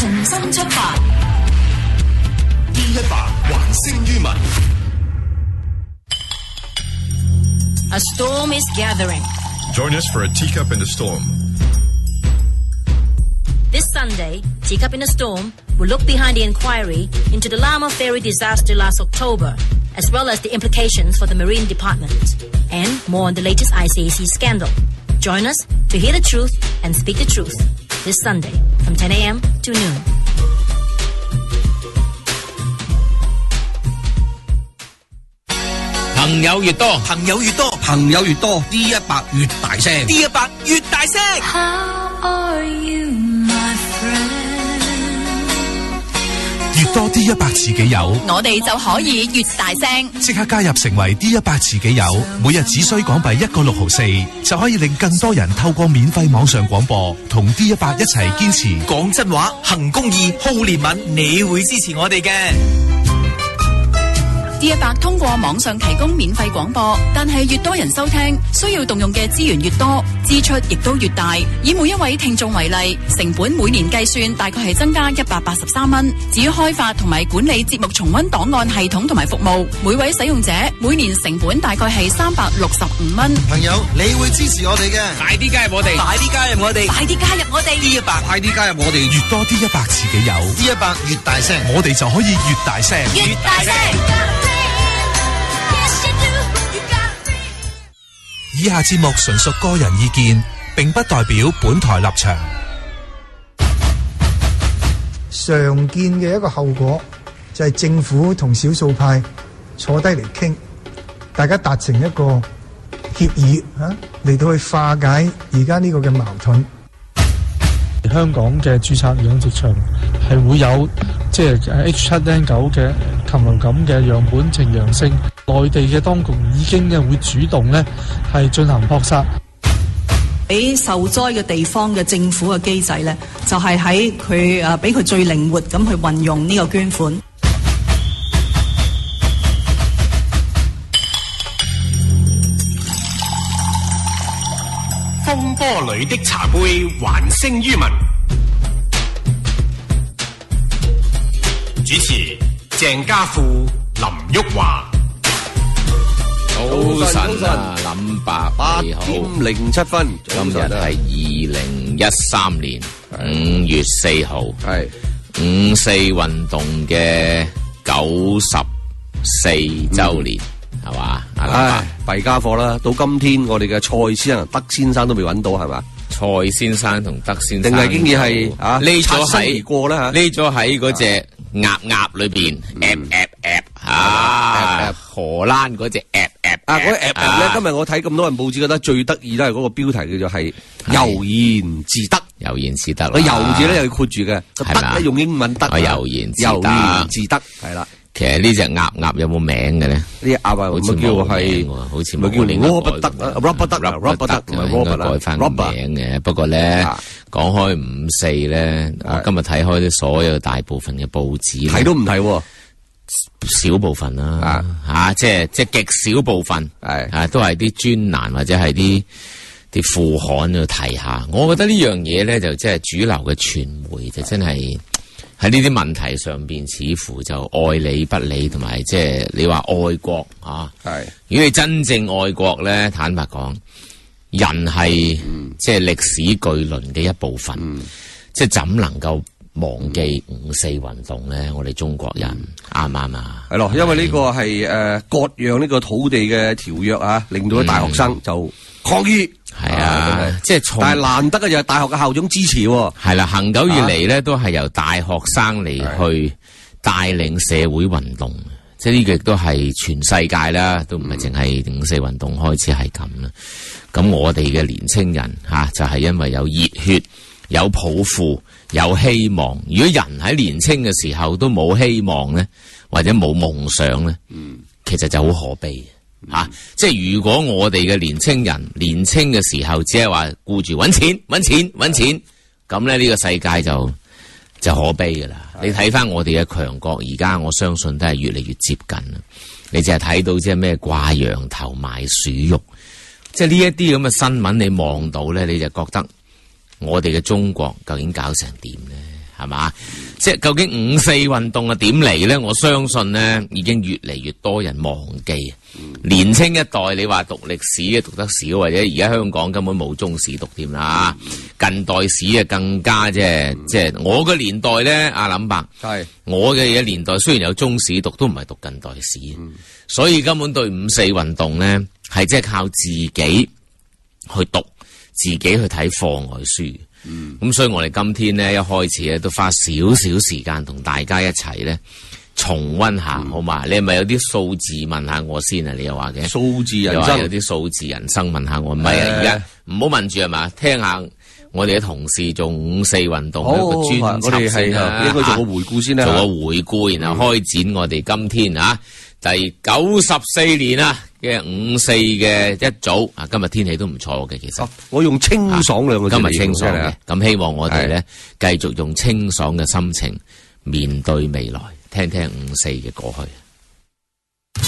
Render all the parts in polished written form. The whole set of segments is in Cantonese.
重新出發。 D100還聲於民。 A storm is gathering. Join us for a teacup in the storm. This Sunday, Teacup in the Storm will look behind the inquiry into the Lama Ferry disaster last October, as well as the implications for the Marine Department, and more on the latest ICAC scandal. Join us to hear the truth and speak the truth this Sunday from 10 a.m. to noon. 朋友越多， 朋友越多，朋友越多 ，D100越大聲 ，D100越大聲。 How are you, my friend？ 越多 D100 自己友， 我哋就可以越大聲。 即刻加入成為 D100 自己友，每日只需港幣1.64，就可以令更多人透過免費網上廣播同 D100 一齊堅持講真話、行公義、好憐憫，你會支持我哋嘅。 D100 通過網上提供免費廣播，但係越多人收聽，需要動用嘅資源越多，支出亦都越大。以每一位聽眾為例，成本每年計算大概係增加183蚊。至於開發同埋管理節目重溫檔案系統同埋服務，每位使用者每年成本大概係365蚊。 朋友，你會支持我哋嘅， 快啲加入我哋， 快啲加入我哋， 快啲加入我哋 D100， 快啲加入我哋， 越多 D100 自己友 D100 越大聲， 我哋就可以越大聲， 越大聲。 以下節目純屬個人意見，並不代表本台立場。 常見嘅一個後果就係政府同少數派坐低嚟傾，大家達成一個協議嚟到去化解而家呢個嘅矛盾。 香港嘅註冊養殖場係會有即係 H7N9 嘅禽流感嘅樣本呈陽性，內地嘅當局已經會主動係進行撲殺。 俾受災嘅地方嘅政府嘅機制咧，就係喺佢俾佢最靈活咁去運用呢個捐款。 風波裏的茶杯還聲於民。主持鄭家富、林旭華。 早晨啊，林伯你好。 8:07， 今日係2013年5月4號，係五四運動嘅94週年，係嘛？ 唉，弊家伙啦！到今天，我哋嘅蔡先生、德先生都未揾到，係嘛？ 蔡先生同德先生， 定係經已係匿咗喺過咧嚇， 匿咗喺嗰隻鴨裏邊荷蘭嗰隻嗰個咧，今日我睇咁多人報紙，覺得最得意都係嗰個標題叫做係悠然自得， 悠然自得。 個悠字咧又要括住嘅，個得咧用英文得， 悠然自得係啦。 其實呢隻鴨有冇名嘅咧？呢隻鴨好似冇名喎， 好似冇叫 Robert 同埋 Robert 改翻名嘅。不過咧，講開五四咧，我今日睇開啲所有大部分嘅報紙， 睇都唔睇， 少部分啦，即係極少部分，都係啲專欄或者係啲副刊去提下。我覺得呢樣嘢咧，就即係主流嘅傳媒就真係。喺呢啲問題上邊，似乎就愛理不理，同埋即係你話愛國啊。係，如果你真正愛國咧，坦白講，人係即係歷史巨輪嘅一部分，即係怎能夠忘記五四運動咧？我哋中國人啱唔啱啊？ 係咯，因為呢個係割讓呢個土地嘅條約啊，令到啲大學生就抗議。 係啊，即係但係難得嘅就係大學嘅校長支持。 係啦，恒久以嚟咧，都係由大學生嚟去帶領社會運動。即係呢個亦都係全世界啦，都唔係淨係五四運動開始係咁啦。咁我哋嘅年青人就係因為有熱血、有抱負、有希望。如果人喺年青嘅時候都冇希望咧，或者冇夢想咧，其實就好可悲。即係如果我哋嘅年青人年青嘅時候只係話顧住搵錢，咁咧呢個世界就可悲噶啦。你睇翻我哋嘅強國，而家我相信都係越嚟越接近啦。你淨係睇到即係咩掛羊頭賣鼠肉，即係呢一啲咁嘅新聞，你望到咧，你就覺得我哋嘅中國究竟搞成點咧？ 係嘛？即係究竟五四運動啊點嚟咧？我相信咧已經越嚟越多人忘記。年青一代你話讀歷史嘅讀得少，或者而家香港根本冇中史讀添啦。近代史啊更加即係我嘅年代咧，阿林伯係我嘅年代雖然有中史讀，都唔係讀近代史，所以根本對五四運動咧係即係靠自己去讀，自己去睇課外書。咁所以我哋今天咧一開始咧都花少少時間同大家一齊咧重溫下，好嘛？你係咪有啲數字問下我先啊？你又話嘅數字人生， 有啲數字人生問下我，唔係啊？而家唔好問住係嘛？聽下我哋嘅同事做五四運動一個專輯先啦， 應該做個回顧先啦， 做個回顧，然後開展我哋今天啊第94年啊嘅五四嘅一早啊，今日天氣都唔錯嘅，其實我用清爽兩個字， 今日清爽嘅，咁希望我哋咧繼續用清爽嘅心情面對未來，聽聽五四嘅過去。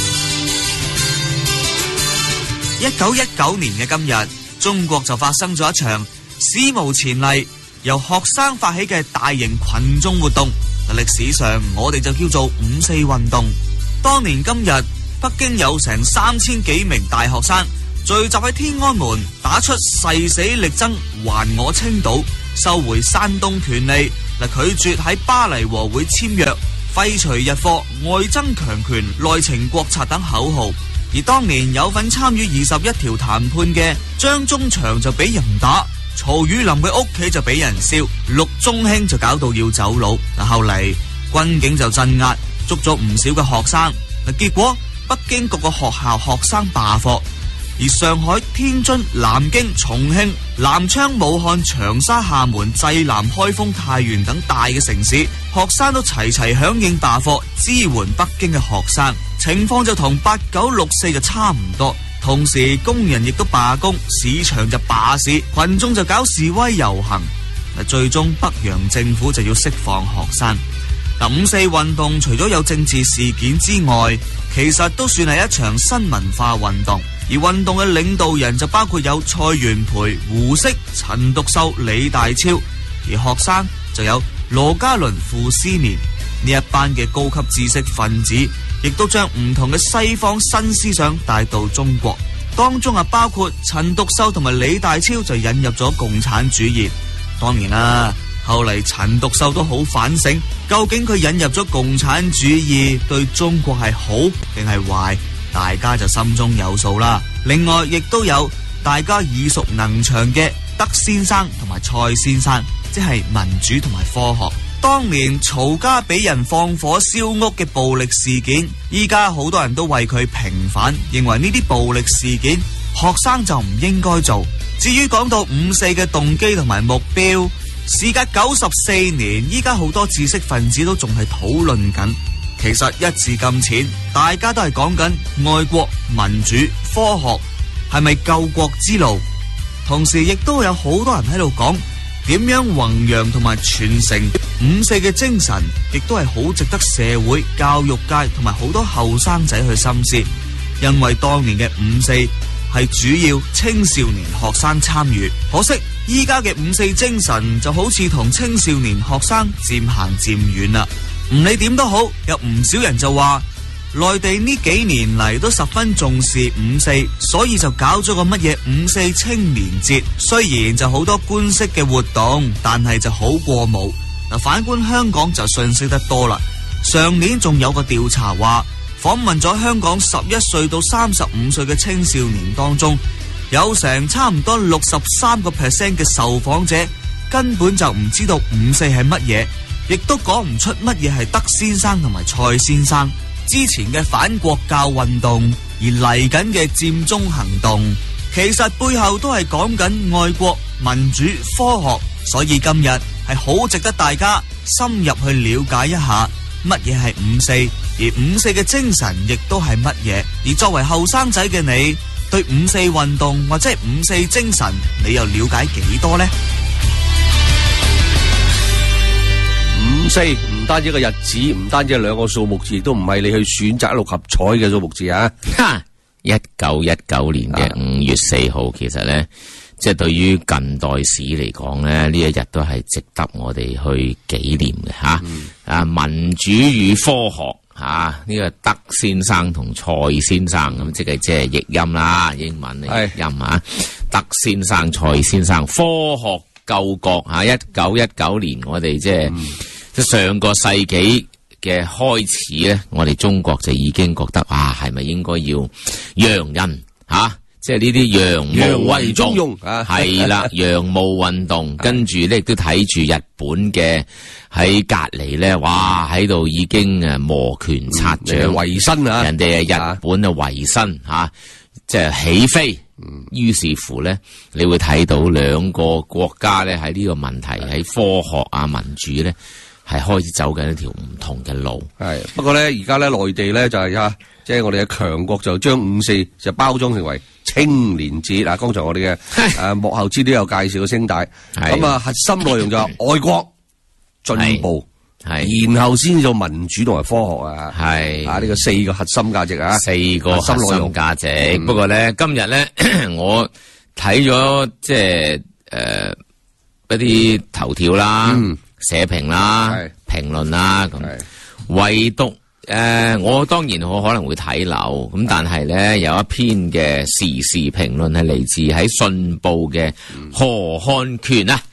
1919年嘅今日，中國就發生咗一場史無前例由學生發起嘅大型群眾活動。歷史上我哋就叫做五四運動。當年今日，北京有成3000幾名大學生聚集喺天安門，打出誓死力爭還我青島、收回山東權利、拒絕喺巴黎和會簽約、廢除日課、外爭強權、內情國策等口號。而當年有份參與21條談判嘅張宗祥就俾人打，曹宇霖嘅屋企就俾人燒，陸中興就搞到要走佬。後嚟軍警就鎮壓，捉咗唔少嘅學生。結果北京各個學校學生罷課，而上海、天津、南京、重慶、南昌、武漢、長沙、廈門、濟南、開封、太原等大嘅城市，學生都齊齊響應罷課，支援北京嘅學生。情況就同8964就差唔多。同時工人亦都罷工，市場就罷市，群眾就搞示威遊行。最終北洋政府就要釋放學生。五四運動除咗有政治事件之外，其實都算係一場新文化運動。而運動嘅領導人就包括有蔡元培、胡適、陳獨秀、李大釗，而學生就有羅家麟、傅斯年。呢一班嘅高級知識分子，亦都將唔同嘅西方新思想帶到中國。當中包括陳獨秀同埋李大釗就引入咗共產主義。當然啦，後嚟陳獨秀都好反省，究竟佢引入咗共產主義對中國係好定係壞，大家就心中有數啦。另外亦都有大家耳熟能詳嘅德先生同埋蔡先生，即係民主同埋科學。當年曹家俾人放火燒屋嘅暴力事件，依家好多人都為佢平反，認為呢啲暴力事件學生就唔應該做。至於講到五四嘅動機同埋目標，事隔94年，依家好多知識分子都仲係討論緊。其實一字咁淺，大家都係講緊愛國、民主、科學係咪救國之路。同時亦都有好多人喺度講點樣弘揚同埋傳承五四嘅精神，亦都係好值得社會、教育界同埋好多後生仔去深思。因為當年嘅五四係主要青少年學生參與，可惜依家嘅五四精神就好似同青少年學生漸行漸遠啦。唔理點都好，有唔少人就話內地呢幾年嚟都十分重視五四，所以就搞咗個乜嘢五四青年節。雖然就好多官式嘅活動，但係就好過冇。反觀香港就遜色得多啦。上年仲有個調查話，訪問咗香港11歲到35歲嘅青少年當中，有成差唔多63% 嘅受訪者根本就唔知道五四係乜嘢，亦都講唔出乜嘢係德先生同埋蔡先生。之前嘅反國教運動，而嚟緊嘅佔中行動，其實背後都係講緊愛國、民主、科學。所以今日係好值得大家深入去了解一下乜嘢係五四，而五四嘅精神亦都係乜嘢。而作為後生仔嘅你，對五四運動或者係五四精神，你又了解幾多呢？ 五四唔單止一個日子，唔單止係兩個數目字，亦都唔係你去選擇6合彩嘅數目字啊！ 1919年嘅5月4號，其實咧即係對於近代史嚟講咧，呢一日都係值得我哋去紀念嘅吓。啊，民主與科學吓，呢個德先生同蔡先生咁，即係譯音啦，英文嘅譯音啊。德先生、蔡先生，科學救國吓，1919年我哋即係上個世紀嘅開始咧，我哋中國就已經覺得啊，係咪應該要洋人吓？即係呢啲洋務運動係啦，洋務運動，跟住咧亦都睇住日本嘅喺隔籬咧，哇喺度已經摩拳擦掌， 維新啊， 人哋係日本啊維新吓，即係起飛。於是乎咧，你會睇到兩個國家咧喺呢個問題喺科學啊民主咧係開始走緊一條唔同嘅路。 係不過咧，而家咧內地咧就係即係我哋嘅強國就將5.4就包裝成為青年節嗱。剛才我哋嘅幕後資料有介紹個聲帶，咁啊核心內容就係愛國進步，然後先做民主同埋科學啊，係啊呢個4個核心價值啊，4個核心價值。不過咧今日咧我睇咗即係一啲頭條啦、社評啦、評論啦咁，唯獨我當然我可能會睇漏咁，但係咧有一篇嘅時事評論係嚟自喺信報嘅何漢權啊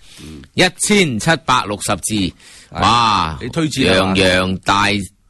，1760字。哇！你推薦洋洋大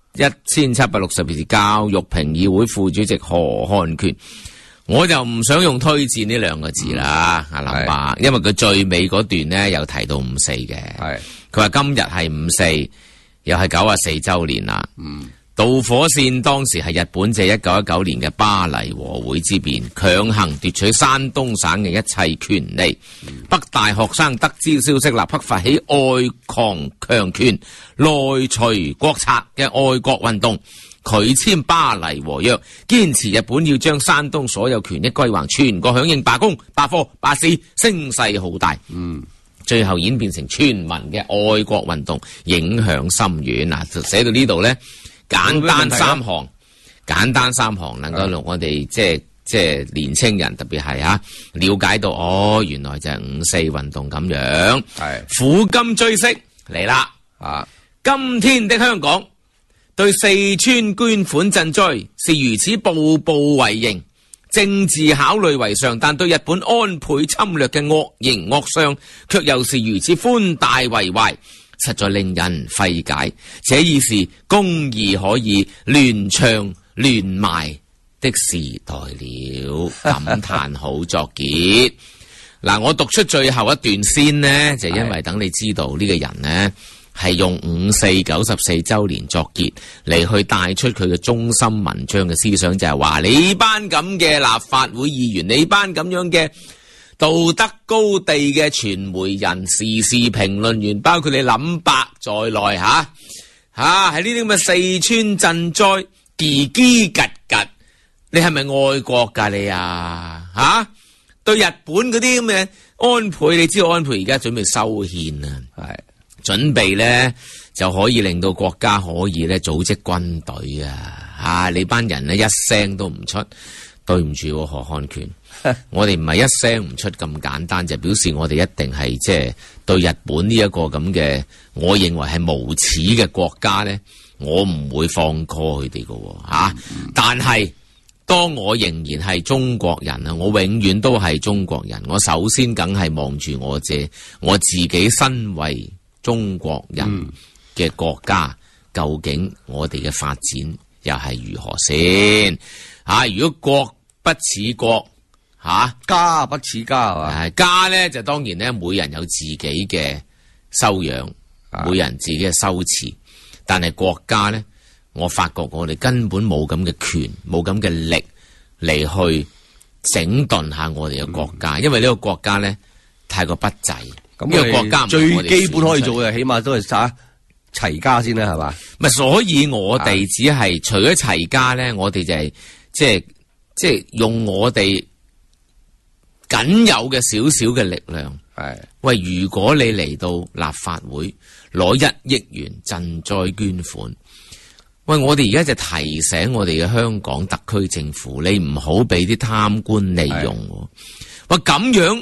1760字，教育評議會副主席何漢權，我就唔想用推薦呢兩個字啦，阿林伯，因為佢最尾嗰段咧有提到5.4嘅，佢話今日係5.4，又係94週年啦。導火線當時係日本借1919年嘅巴黎和會之變，強行奪取山東省嘅一切權利。北大學生得知消息，立刻發起愛狂強權、內除國策嘅愛國運動，拒簽巴黎和約，堅持日本要將山東所有權益歸還，全國響應罷工、罷課、罷市，聲勢浩大。最後演變成全民嘅愛國運動，影響深遠。嗱，就寫到呢度咧。簡單三行能夠令我哋即係年青人，特別係了解到哦，原來就係5.4運動咁樣。苦今追昔嚟啦！今天的香港對四川捐款賑災是如此步步為營，政治考慮為上，但對日本安倍侵略嘅惡形惡相，卻又是如此寬大為懷。實在令人費解，這已是公義可以亂唱亂賣的時代了。感嘆號作結。嗱，我讀出最後一段先呢，就因為等你知道呢個人呢係用5.4 94週年作結嚟去帶出佢嘅中心文章嘅思想，就係話你班咁嘅立法會議員，你班咁樣嘅道德高地嘅傳媒人、時事評論員，包括你林伯在內喺呢啲咁嘅四川賑災，嘰嘰格格，你係咪愛國噶你啊？對日本嗰啲咁嘅安倍，你知道安倍而家準備修憲啊，準備咧就可以令到國家可以咧組織軍隊啊！你班人咧一聲都唔出，對唔住何漢權。我哋唔係一聲唔出咁簡單，就表示我哋一定係即係對日本呢一個咁嘅，我認為係無恥嘅國家咧，我唔會放過佢哋嘅。但係當我仍然係中國人啊，我永遠都係中國人。我首先梗係望住我自己身為中國人嘅國家，究竟我哋嘅發展又係如何先？如果國不似國， 家不似家係嘛？ 家咧就當然咧，每人有自己嘅修養，每人自己嘅修辭。但係國家咧，我發覺我哋根本冇咁嘅權，冇咁嘅力嚟去整頓下我哋嘅國家，因為呢個國家咧太過不濟。咁呢個國家最基本可以做嘅，起碼都係齊家先啦，係嘛？ 咪所以我哋只係除咗齊家咧，我哋就係即係用我哋僅有嘅少少嘅力量，喂，如果你嚟到立法會攞1億元賑災捐款，喂，我哋而家就提醒我哋嘅香港特區政府，你唔好俾啲貪官利用，喂，咁樣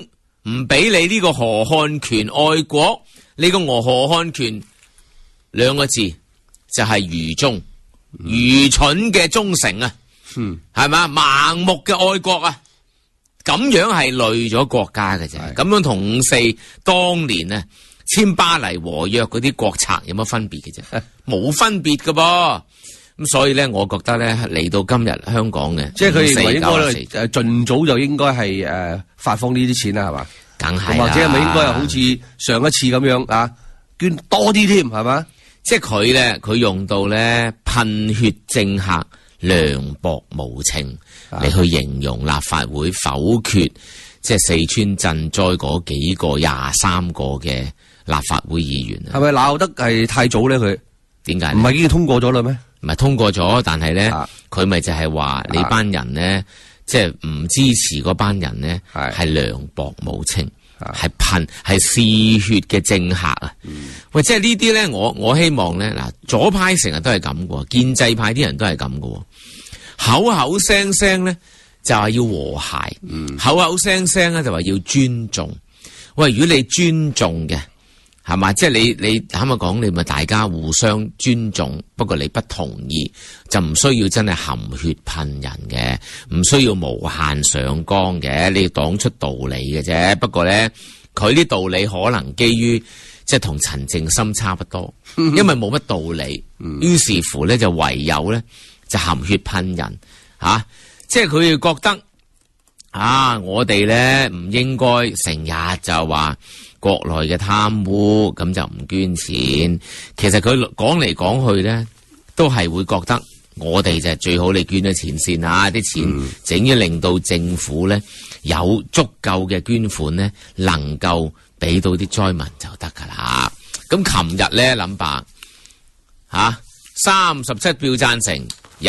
唔俾你呢個何漢權愛國，你個何漢權兩個字就係愚忠、愚蠢嘅忠誠啊，係嘛？盲目嘅愛國啊，咁樣係累咗國家嘅啫。咁樣同54當年啊簽巴黎和約嗰啲國策有乜分別嘅啫？冇分別㗎噃。咁所以咧，我覺得咧嚟到今日香港嘅， 即係佢認為應該盡早就應該係發放呢啲錢啦，係嘛？ 梗係， 或者係咪應該好似上一次咁樣啊，捐多啲添，係嘛？ 即係佢咧，佢用到咧噴血政客、涼薄無情嚟去形容立法會否決，即係四川賑災嗰幾個23個嘅立法會議員啊？ 係咪鬧得係太早咧？佢點解？ 唔係已經通過咗啦咩？ 唔係通過咗，但係咧，佢咪就係話你班人咧，即係唔支持嗰班人咧，係涼薄無情，係嗜血嘅政客啊！喂，即係呢啲咧，我希望咧，嗱，左派成日都係咁嘅，建制派啲人都係咁嘅，口口聲聲咧就係要和諧，口口聲聲咧就話要尊重。喂，如果你尊重嘅，係嘛？即係你啱啱講，你咪大家互相尊重，不過你不同意，就唔需要真係含血噴人嘅，唔需要無限上綱嘅，你要講出道理嘅啫。不過咧，佢啲道理可能基於即係同陳淨心差不多，因為冇乜道理，於是乎咧就唯有咧就含血噴人吓，即係佢哋覺得我哋咧唔應該成日就話國內嘅貪污，咁就唔捐錢。其實佢講嚟講去咧，都係會覺得我哋就最好你捐咗錢先啊！啲錢整要令到政府咧有足夠嘅捐款咧，能夠俾到啲災民就得噶啦。咁琴日咧諗白37票贊成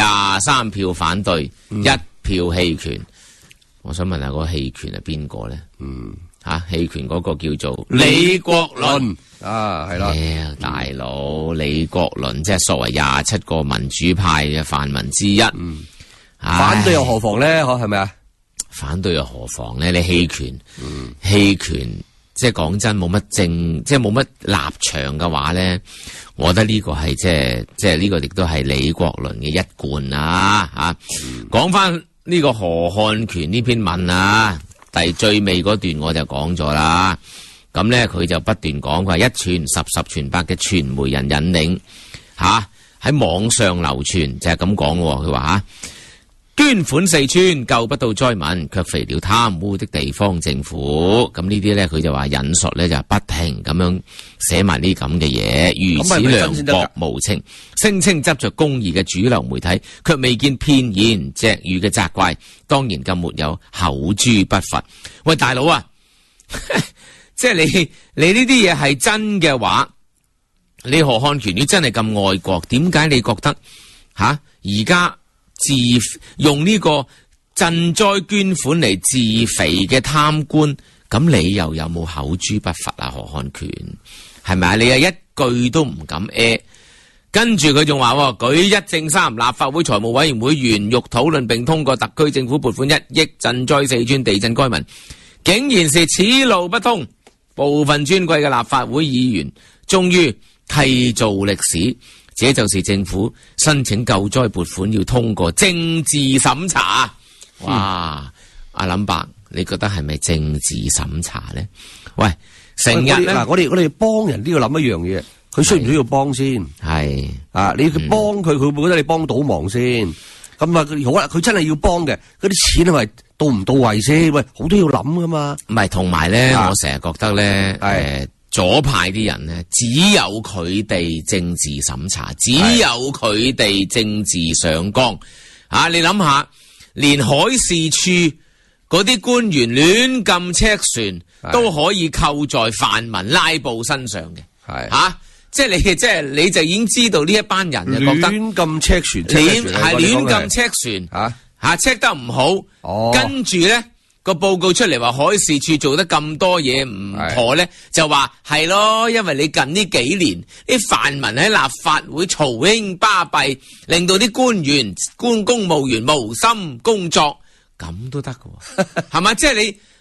，23票反對，1票棄權。我想問下個棄權係邊個咧？棄權嗰個叫做李國麟啊，係啦， 大佬李國麟即係作為27個民主派嘅泛民之一， 反對又何妨咧？係咪啊？ 反對又何妨咧？你棄權，棄權，即係講真冇乜即係冇乜立場嘅話咧，我覺得呢個係即係呢個亦都係李國麟嘅一貫啊！講翻呢個何漢權呢篇文啊。最尾嗰段我就講咗啦，咁咧佢就不斷講，佢話一傳十，十傳百嘅傳媒人引領喺網上流傳就係咁講喎。佢話捐款四川救不到災民，卻肥了貪污的地方政府。咁呢啲咧佢就話引述咧就不停咁樣寫埋呢咁嘅嘢，如此涼薄無情，聲稱執着公義嘅主流媒體，卻未見片言隻語嘅責怪，當然更沒有口誅筆伐。喂，大佬啊，即係你呢啲嘢係真嘅話，你何漢權你真係咁愛國，點解你覺得而家用呢個賑災捐款嚟自肥嘅貪官，咁你又有冇口誅筆伐啊？何漢權係咪啊？你係一句都唔敢跟住佢仲話舉1正3，立法會財務委員會原欲討論並通過特區政府撥款1億賑災四川地震災民，竟然是此路不通，部分尊貴嘅立法會議員終於締造歷史。這就是政府申請救災撥款要通過政治審查。哇！阿林伯，你覺得係咪政治審查咧？喂，成日咧， 我哋幫人都要諗一樣嘢，佢需唔需要幫先？ 係你幫佢，佢會唔會覺得你幫到忙先？咁好啦，佢真係要幫嘅，嗰啲錢係咪到唔到位先？喂，好多要諗噶嘛。 唔係，同埋咧，我成日覺得咧，左派啲人呢，只有佢哋政治審查，只有佢哋政治上綱。你諗下，連海事處嗰啲官員亂撳赤船都可以扣在泛民拉布身上嘅。即係你就已經知道呢一班人就覺得亂撳赤船， 係亂撳赤船，check得唔好，跟住咧。個報告出嚟話海事處做得咁多嘢唔妥咧，就話係咯，因為你近呢幾年啲泛民喺立法會嘈喧巴閉，令到啲官員公務員無心工作，咁都得㗎，係嘛？即係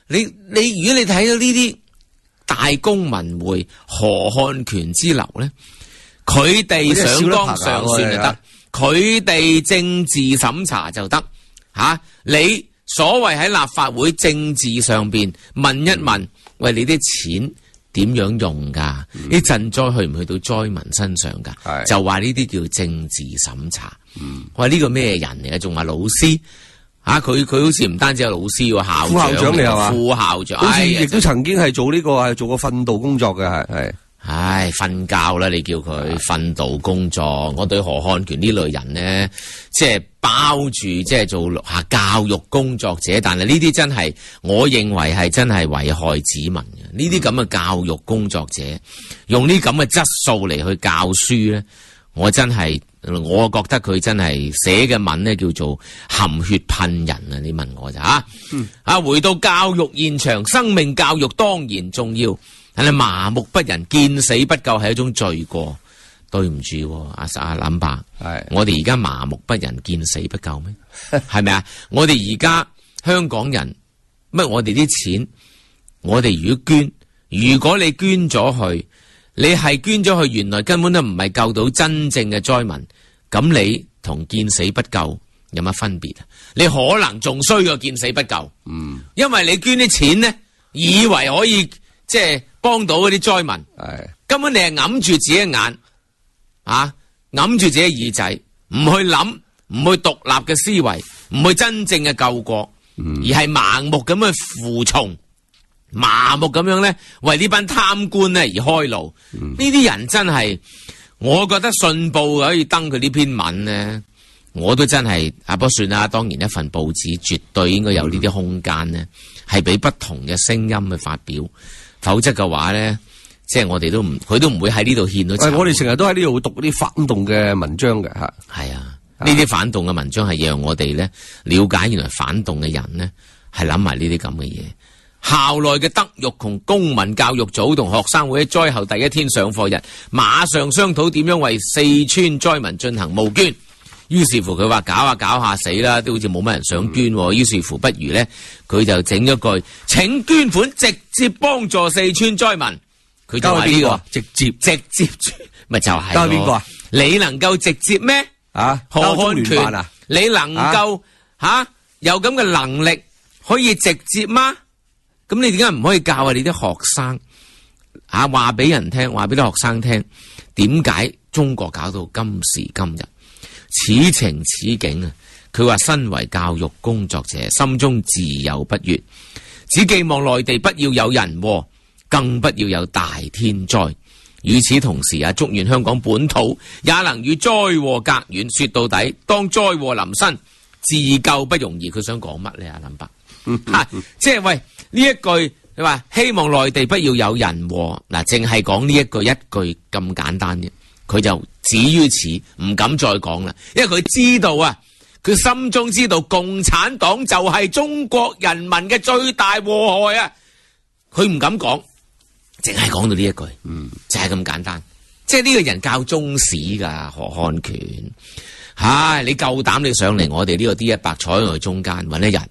你如果你睇到呢啲大公文匯何漢權之流咧，佢哋上綱上線就得，佢哋政治審查就得吓。你所謂喺立法會政治上邊問一問，喂，你啲錢點樣用噶？啲賑災去唔去到災民身上噶？就話呢啲叫政治審查。我話呢個咩人嚟嘅？仲話老師啊？佢好似唔單止有老師喎，校長嚟係嘛？副校長， 好似亦都曾經係做呢個係做過訓導工作嘅，係。 唉，瞓覺啦！你叫佢訓導工作，我對何漢權呢類人呢，即係包住即係做教育工作者，但係呢啲真係我認為係真係危害子民嘅。呢啲咁嘅教育工作者，用呢咁嘅質素嚟去教書呢，我覺得佢真係寫嘅文呢叫做含血噴人啊！你問我咋吓？回到教育現場，生命教育當然重要。但係麻木不仁、見死不救係一種罪過，對唔住阿林伯，我哋而家麻木不仁、見死不救咩？係咪啊？我哋而家香港人乜？我哋啲錢，我哋如果你捐咗去，你係捐咗去，原來根本都唔係救到真正嘅災民，咁你同見死不救有乜分別啊？你可能仲衰過見死不救，因為你捐啲錢呢，以為可以即係幫到嗰啲災民，根本你係揞住自己嘅眼，揞住自己嘅耳仔，唔去諗，唔去獨立嘅思維，唔去真正嘅救國，而係盲目咁去服從，麻木咁樣咧為呢班貪官咧而開路。呢啲人真係，我覺得信報可以登佢呢篇文咧，我都真係不過算啦。當然一份報紙絕對應該有呢啲空間咧，係俾不同嘅聲音去發表。否則嘅話咧，即係我哋佢都唔會喺呢度獻到。 我哋成日都喺呢度讀啲反動嘅文章嘅吓。 係啊，呢啲反動嘅文章係讓我哋咧了解原來反動嘅人咧係諗埋呢啲咁嘅嘢。校內嘅德育同公民教育組同學生會喺災後第一天上課日，馬上商討點樣為四川災民進行募捐。於是乎佢話搞下死啦，都好似冇乜人想捐。於是乎不如咧，佢就整咗句請捐款直接幫助四川災民。佢就話呢個直接咪就係交邊個啊？你能夠直接咩？何漢權你能夠有咁嘅能力可以直接嗎？咁你點解唔可以教你啲學生話俾人聽，話俾啲學生聽點解中國搞到今時今日？此情此景啊！佢話身為教育工作者，心中自有不悅，只寄望內地不要有人禍，更不要有大天災。與此同時祝願香港本土也能與災禍隔遠。說到底，當災禍臨身，自救不容易。佢想講乜呢？林伯即係喂呢一句，你話希望內地不要有人禍嗱，淨係講呢一句咁簡單啫。佢就止於此，唔敢再講啦，因為佢知道佢心中知道共產黨就係中國人民嘅最大禍害啊！佢唔敢講，淨係講到呢一句，就係咁簡單。即係呢個人教中史噶何漢權，你夠膽你上嚟我哋呢個 D100 坐喺我中間搵一日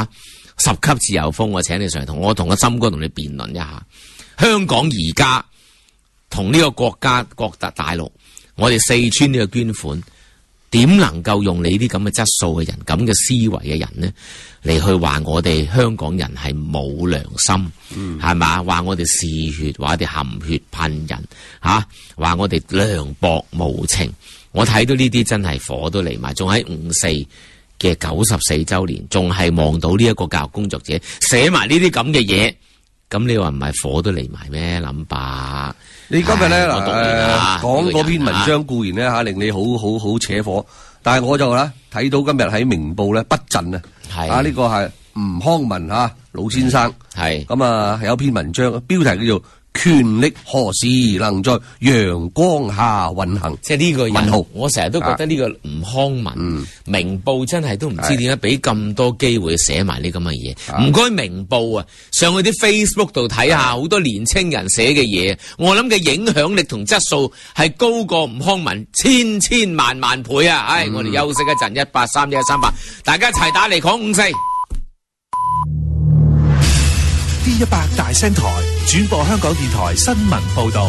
10級自由風，我請你上嚟我同阿森哥同你辯論一下，香港而家同呢個國家大陸，我哋四川呢個捐款，點能夠用你啲咁嘅質素嘅人、咁嘅思維嘅人呢嚟去話我哋香港人係冇良心，係嘛？話我哋嗜血，話我哋含血噴人，話我哋涼薄無情。我睇到呢啲真係火都嚟埋，仲喺54嘅94周年，仲係望到呢一個教育工作者寫埋呢啲咁嘅嘢，咁你話唔係火都嚟埋咩？諗吧。 你今日咧講嗰篇文章固然咧令你好扯火，但係我就睇到今日喺明報咧不振呢個係吳康文老先生咁有篇文章，標題叫做權力何時能在陽光下運行？ 即係呢個人，我成日都覺得呢個吳康文，明報真係都唔知點解俾咁多機會寫埋呢咁嘅嘢。唔該明報上去啲 Facebook 度睇下，好多年青人寫嘅嘢，我諗嘅影響力同質素係高過吳康文千萬倍啊！我哋休息一陣，183138，大家一齊打嚟講54。 D100大聲台轉播香港電台新聞報道。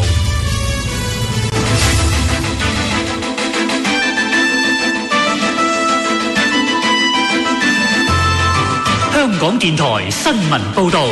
香港電台新聞報道。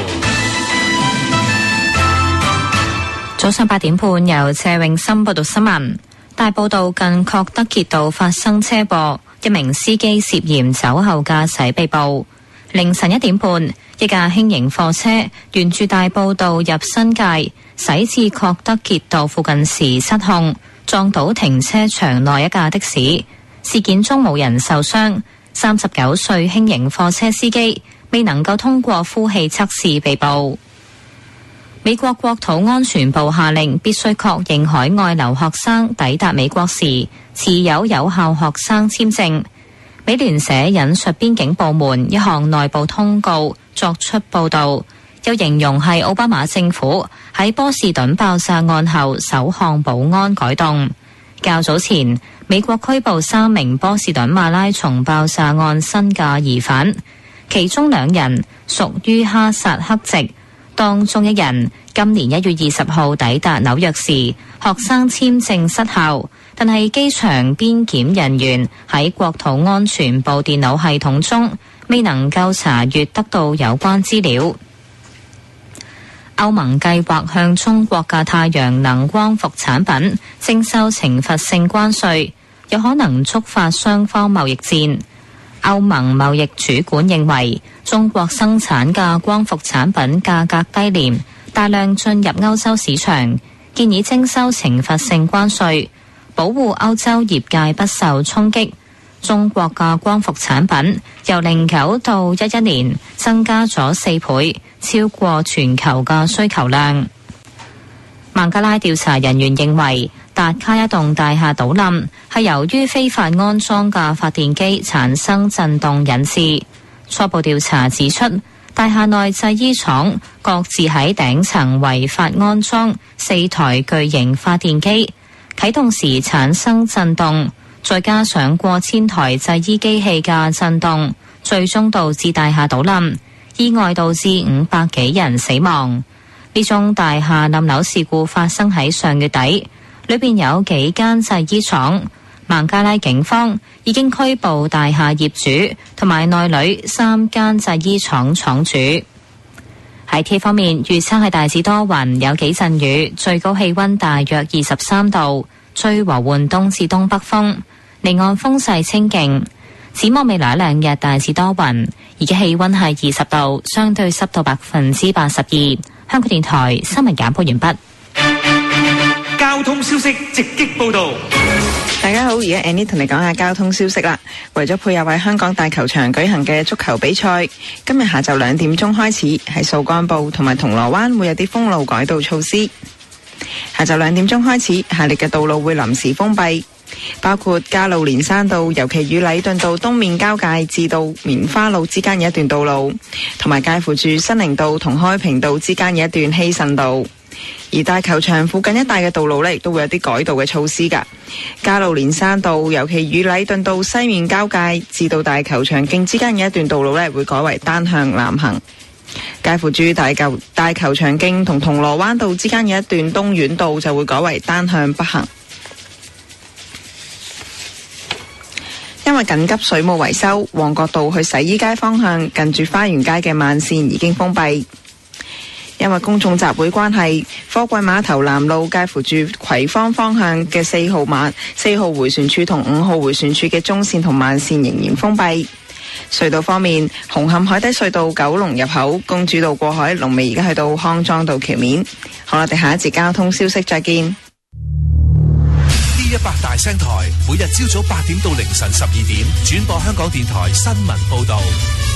早上8點半，由謝永森報道新聞。大埔道近確德傑道發生車禍，一名司機涉嫌酒後駕駛被捕。凌晨1點半，一架輕型貨車沿住大埔道入新界，駛至確德傑道附近時失控，撞到停車場內一架的士。事件中冇人受傷。39歲輕型貨車司機未能夠通過呼氣測試被捕。美國國土安全部下令必須確認海外留學生抵達美國時持有有效學生簽證。美聯社引述邊境部門一項內部通告作出報導，又形容係奧巴馬政府喺波士頓爆炸案後首項保安改動。較早前，美國拘捕3名波士頓馬拉松爆炸案新嘅疑犯，其中2人屬於哈薩克籍。當中1人今年1月20號抵達紐約時，學生簽證失效，但係機場邊檢人員喺國土安全部電腦系統中未能夠查閱得到有關資料。歐盟計劃向中國嘅太陽能光伏產品徵收懲罰性關稅，有可能觸發雙方貿易戰。歐盟貿易主管認為，中國生產嘅光伏產品價格低廉，大量進入歐洲市場，建議徵收懲罰性關稅，保護歐洲業界不受衝擊。中國嘅光伏產品由09到11年增加咗4倍，超過全球嘅需求量。孟加拉調查人員認為，達卡一棟大廈倒冧係由於非法安裝嘅發電機產生震動引致。初步調查指出，大廈內製衣廠各自喺頂層違法安裝4台巨型發電機，啟動時產生震動，再加上過千台製衣機器嘅震動，最終導致大廈倒冧，意外導致500幾人死亡。呢宗大廈冧樓事故發生喺上月底，裏邊有幾間製衣廠。孟加拉警方已經拘捕大廈業主同埋內裏3間製衣廠廠主。喺天氣方面，預測係大致多雲，有幾陣雨，最高氣溫大約23度，吹和緩東至東北風，離岸風勢清勁。展望未來2日大致多雲，而家氣溫係20度，相對濕度82%。香港電台新聞簡報完畢。 交通消息直擊報道。 大家好，而家 Annie 同你講下交通消息啦。為咗配合喺香港大球場舉行嘅足球比賽，今日下晝2點鐘開始，喺掃桿埔同埋銅鑼灣會有啲封路改道措施。下晝2點鐘開始，下列嘅道路會臨時封閉，包括加路連山道，尤其與禮頓道東面交界至到棉花路之間有一段道路，同埋介乎住新寧道同開平道之間有一段希慎道。而大球場附近一帶嘅道路呢，亦都會有啲改道嘅措施㗎。加路連山道，尤其與禮頓道西面交界至到大球場徑之間嘅一段道路呢，會改為單向南行。介乎住大球場徑同銅鑼灣道之間嘅一段東苑道就會改為單向北行。因為緊急水務維修，旺角道去洗衣街方向近住花園街嘅慢線已經封閉。因為公眾集會關係，貨櫃碼頭南路介乎住葵芳方向嘅4號迴旋處同5號迴旋處嘅中線同慢線仍然封閉。隧道方面，紅磡海底隧道九龍入口公主道過海龍尾而家去到康莊道橋面。好啦，我哋下一節交通消息再見。 D100大聲台每日朝早8點到凌晨12點轉播香港電台新聞報道。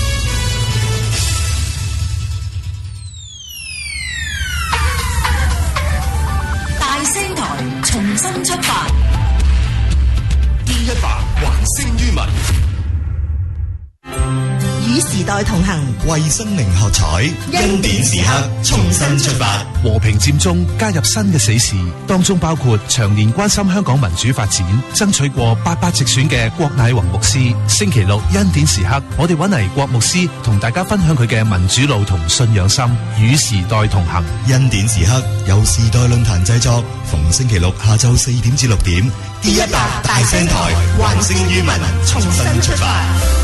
大聲台重新出發。 D100還聲於民， 與時代代同行， 為生靈喝彩，恩典時刻重新出發。和平佔中加入新嘅死士，當中包括長年關心香港民主發展、爭取過88直選嘅郭乃宏牧師。星期六恩典時刻，我哋揾嚟郭牧師同大家分享佢嘅民主路同信仰心，與時代同行。 恩典時刻由時代論壇製作，逢星期六下晝4點至6點。 D100大聲台，還聲於民，重新出發。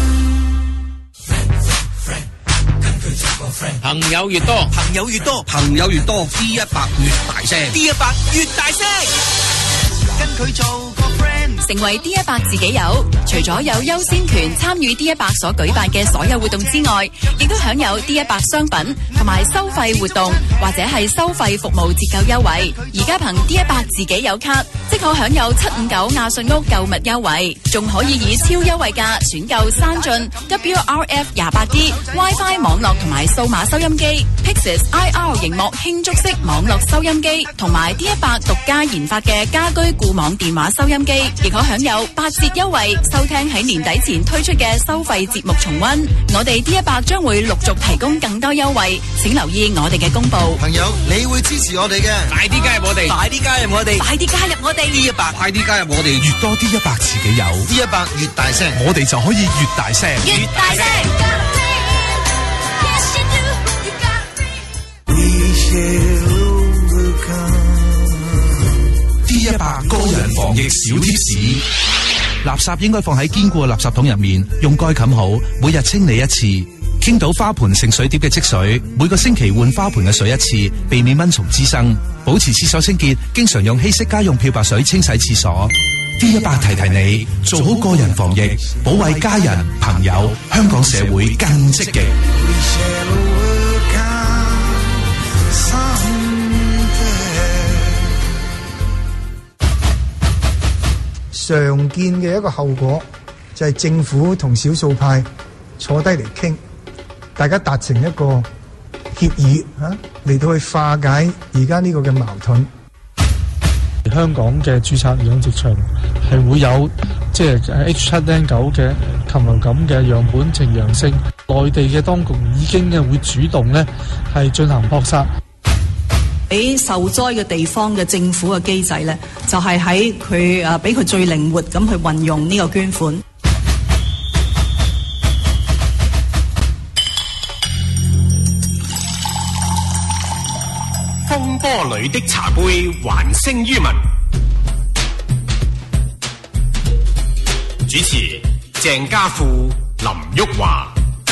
朋友越多， 朋友越多，朋友越多 ，D100 越大聲 ，D100 越大聲，跟佢做個 friend， 成為 D100 自己友。除咗有優先權參與 D100 所舉辦嘅所有活動之外，亦都享有 D100 商品同埋收費活動或者係收費服務折扣優惠。而家憑 D100 自己友卡，即可享有759亞信屋購物優惠，仲可以以超優惠價選購山進 WRF28D WiFi 網絡同埋數碼收音機、Pixis IR 螢幕輕觸式網絡收音機，同埋 D100 獨家研發嘅家居固網電話收音機，亦可享有8折優惠。收聽喺年底前推出嘅收費節目重溫。我哋 D100 將會陸續提供更多優惠，請留意我哋嘅公佈。 朋友，你會支持我哋嘅， 快啲加入我哋， 快啲加入我哋， 快啲加入我哋 D100，快啲加入我哋， 越多 D100 自己友 ，D100 越大聲， 我哋就可以越大聲， 越大聲。 D100 個人防疫小貼士：垃圾應該放喺堅固嘅垃圾桶入面，用蓋冚好，每日清理一次。傾倒花盆盛水碟嘅積水，每個星期換花盆嘅水一次，避免蚊蟲滋生。保持廁所清潔，經常用稀釋家用漂白水清洗廁所。D100 提提你，做好個人防疫，保衛家人朋友，香港社會更積極。 常見嘅一個後果就係政府同少數派坐低嚟傾，大家達成一個協議嚟到去化解而家呢個嘅矛盾。 香港嘅註冊養殖場係會有H7N9 嘅禽流感嘅樣本呈陽性，內地嘅當局已經會主動係進行撲殺。 俾受災嘅地方嘅政府嘅機制咧，就係喺佢俾佢最靈活咁去運用呢個捐款。 風波裏的茶杯，還聲於民。主持鄭家富、林旭華。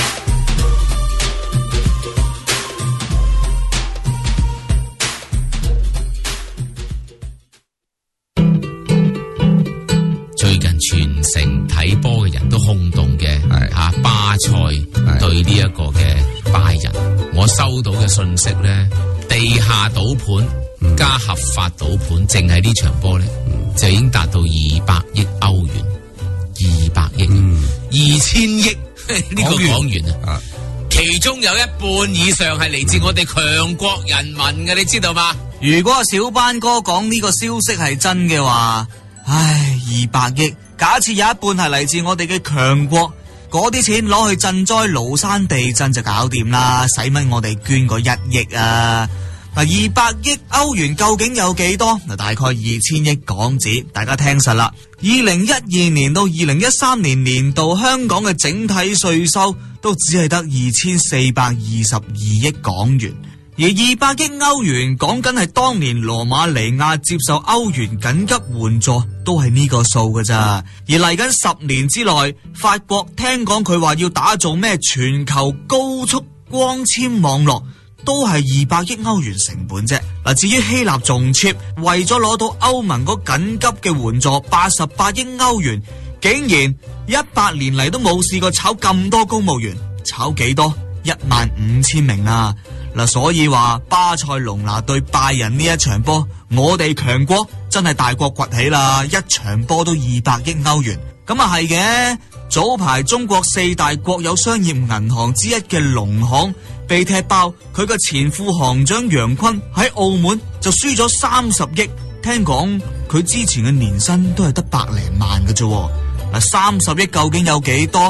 最近全城睇波嘅人都轟動嘅巴塞對呢一個嘅拜仁，我收到嘅信息咧，地下賭盤加合法賭盤，淨係呢場波咧就已經達到200億歐元，200億，2000億呢個港元啊！其中有一半以上係嚟自我哋強國人民嘅，你知道嘛？ 如果阿小班哥講呢個消息係真嘅話，唉，200億，假設有一半係嚟自我哋嘅強國，嗰啲錢攞去賑災廬山地震就搞掂啦，使乜我哋捐個1億啊？200億歐元究竟有幾多？大概2000億港紙，大家聽實啦。2012年到2013年年度香港嘅整體稅收都只係得2422億港元。而200億歐元講緊係當年羅馬尼亞接受歐元緊急援助，都係呢個數㗎咋。而嚟緊10年之內，法國聽講佢話要打造咩全球高速光纖網絡，都係200億歐元成本啫。嗱，至於希臘仲 cheap， 為咗攞到歐盟嗰緊急嘅援助88億歐元，竟然100年嚟都冇試過炒咁多公務員，炒幾多？15000名啊！嗱，所以話巴塞隆拿對拜仁呢一場波，我哋強國真係大國崛起啦！一場波都200億歐元，咁啊係嘅。早排中國4大國有商業銀行之一嘅農行被踢爆，佢個前副行長楊坤喺澳門就輸咗30億，聽講佢之前嘅年薪都係得100零萬嘅啫。嗱，30億究竟有幾多？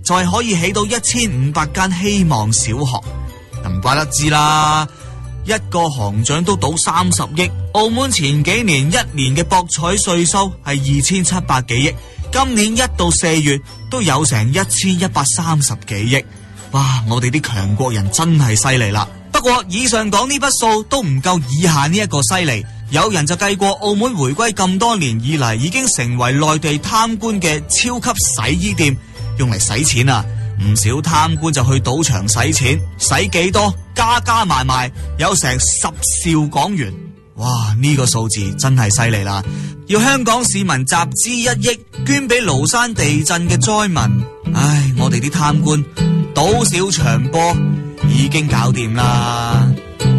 就係可以起到1500間希望小學。唔怪得知啦，一個行長都賭30億。澳門前幾年一年嘅博彩稅收係2700幾億，今年1到4月都有成1130幾億。哇！我哋啲強國人真係犀利啦。不過以上講呢筆數都唔夠以下呢一個犀利。有人就計過，澳門回歸咁多年以嚟，已經成為內地貪官嘅超級洗衣店，用嚟洗錢啊！唔少貪官就去賭場洗錢，洗幾多加加埋埋有成10兆港元。哇！呢個數字真係犀利啦！要香港市民集資1億捐俾廬山地震嘅災民。唉，我哋啲貪官賭少場波已經搞掂啦。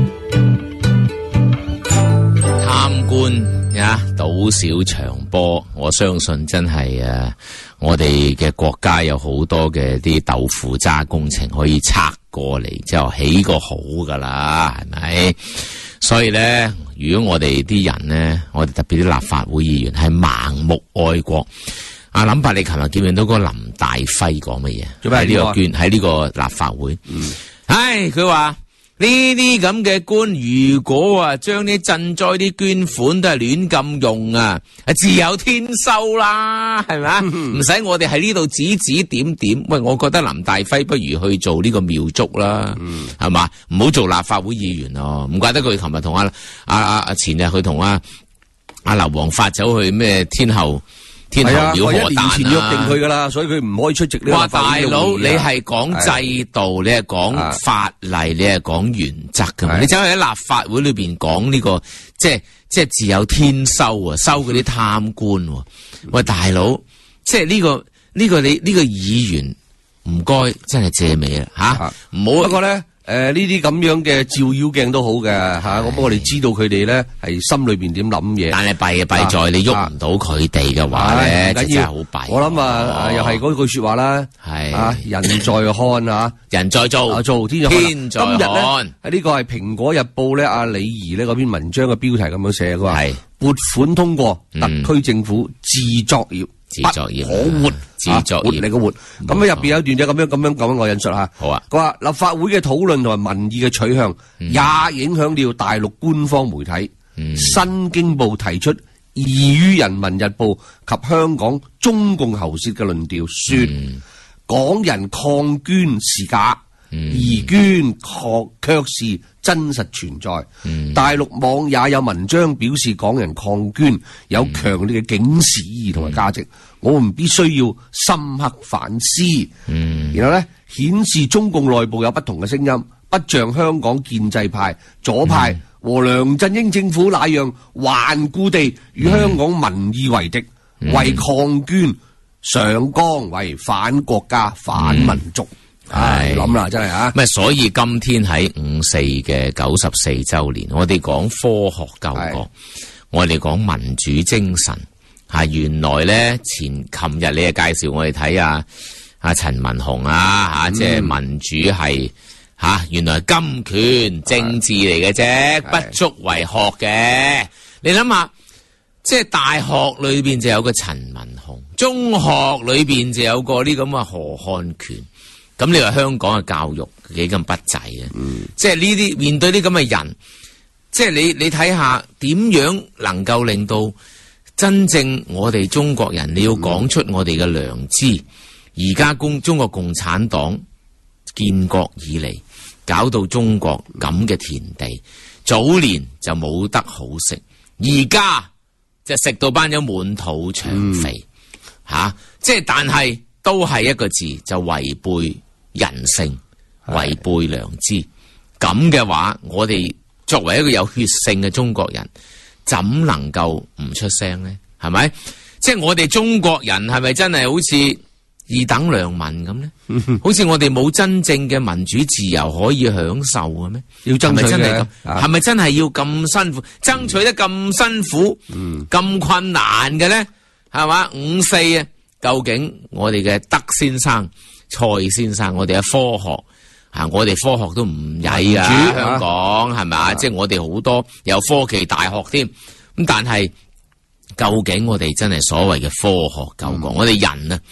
貪官呀，賭少場波，我相信真係我哋嘅國家有好多嘅啲豆腐渣工程可以拆過嚟，之後起個好噶啦，係咪？所以咧，如果我哋啲人咧，我哋特別啲立法會議員係盲目愛國。阿林伯，你琴日見唔見到嗰個林大輝講乜嘢？喺呢個喺呢個立法會，佢話呢啲咁嘅官，如果將啲賑災啲捐款都係亂咁用啊，自有天收啦，係咪？唔使我哋喺呢度指指點點。喂，我覺得林大輝不如去做呢個廟祝啦，係嘛？唔好做立法會議員咯。唔怪得佢琴日同前日佢同阿劉皇發走去咩天后廟河誕啊！1年前約定佢噶啦，所以佢唔可以出席呢個。哇，大佬，你係講制度，你係講法例，你係講原則噶嘛？你走去喺立法會裏邊講呢個，即係自有天收啊，收嗰啲貪官。喂，大佬，即係呢個你呢個議員唔該，真係借尾啦吓，唔好。不過咧。呢啲咁樣嘅照妖鏡都好嘅吓，我哋知道佢哋咧係心裏邊點諗嘢。但係弊在你喐唔到佢哋嘅話咧，真係好弊。我諗又係嗰句說話啦，係人在看啊，人在做，天在看。今日咧呢個係《蘋果日報》咧，阿李儀呢嗰篇文章嘅標題咁樣寫嘅話，撥款通過，特區政府自作孽。不可活，自作孽嚟個活。咁入邊有一段就咁樣講，我引述下。好啊。佢話立法會嘅討論同埋民意嘅取向，也影響了大陸官方媒體。新京報提出異於人民日報及香港中共喉舌嘅論調，說港人抗捐是假，而捐卻是真實存在。大陸網也有文章表示港人抗捐有強烈嘅警示意義同埋價值，我們必須要深刻反思。然後咧顯示中共內部有不同嘅聲音，不像香港建制派、左派和梁振英政府那樣頑固地與香港民意為敵，為抗捐上綱，為反國家、反民族。係諗啦，真係啊！咪所以今天喺5·4嘅94週年，我哋講科學救國，我哋講民主精神。原來咧琴日你係介紹我哋睇阿陳文雄即係民主係原來金權政治嚟嘅啫，不足為學嘅。你諗下，即係大學裏邊就有個陳文雄，中學裏邊就有個呢咁嘅何漢權。咁你話香港嘅教育幾咁不濟啊？即係呢啲面對啲咁嘅人，即係你睇下點樣能夠令到真正我哋中國人，你要講出我哋嘅良知。而家中國共產黨建國以嚟，搞到中國咁嘅田地，早年就冇得好食，而家就食到班友滿肚腸肥，即係但係都係一個字，就違背人性，違背良知。咁嘅話，我哋作為一個有血性嘅中國人，怎能夠唔出聲呢？係咪？即係我哋中國人係咪真係好似二等良民咁呢？好似我哋冇真正嘅民主自由可以享受嘅咩？要爭取嘅，係咪真係要咁辛苦爭取得咁辛苦、咁困難嘅呢？係嘛？5·4究竟我哋嘅德先生、蔡先生，我哋嘅科學我哋科學都唔曳啊！香港係咪？即係我哋好多有科技大學添。咁但係究竟我哋真係所謂嘅科學救國，我哋人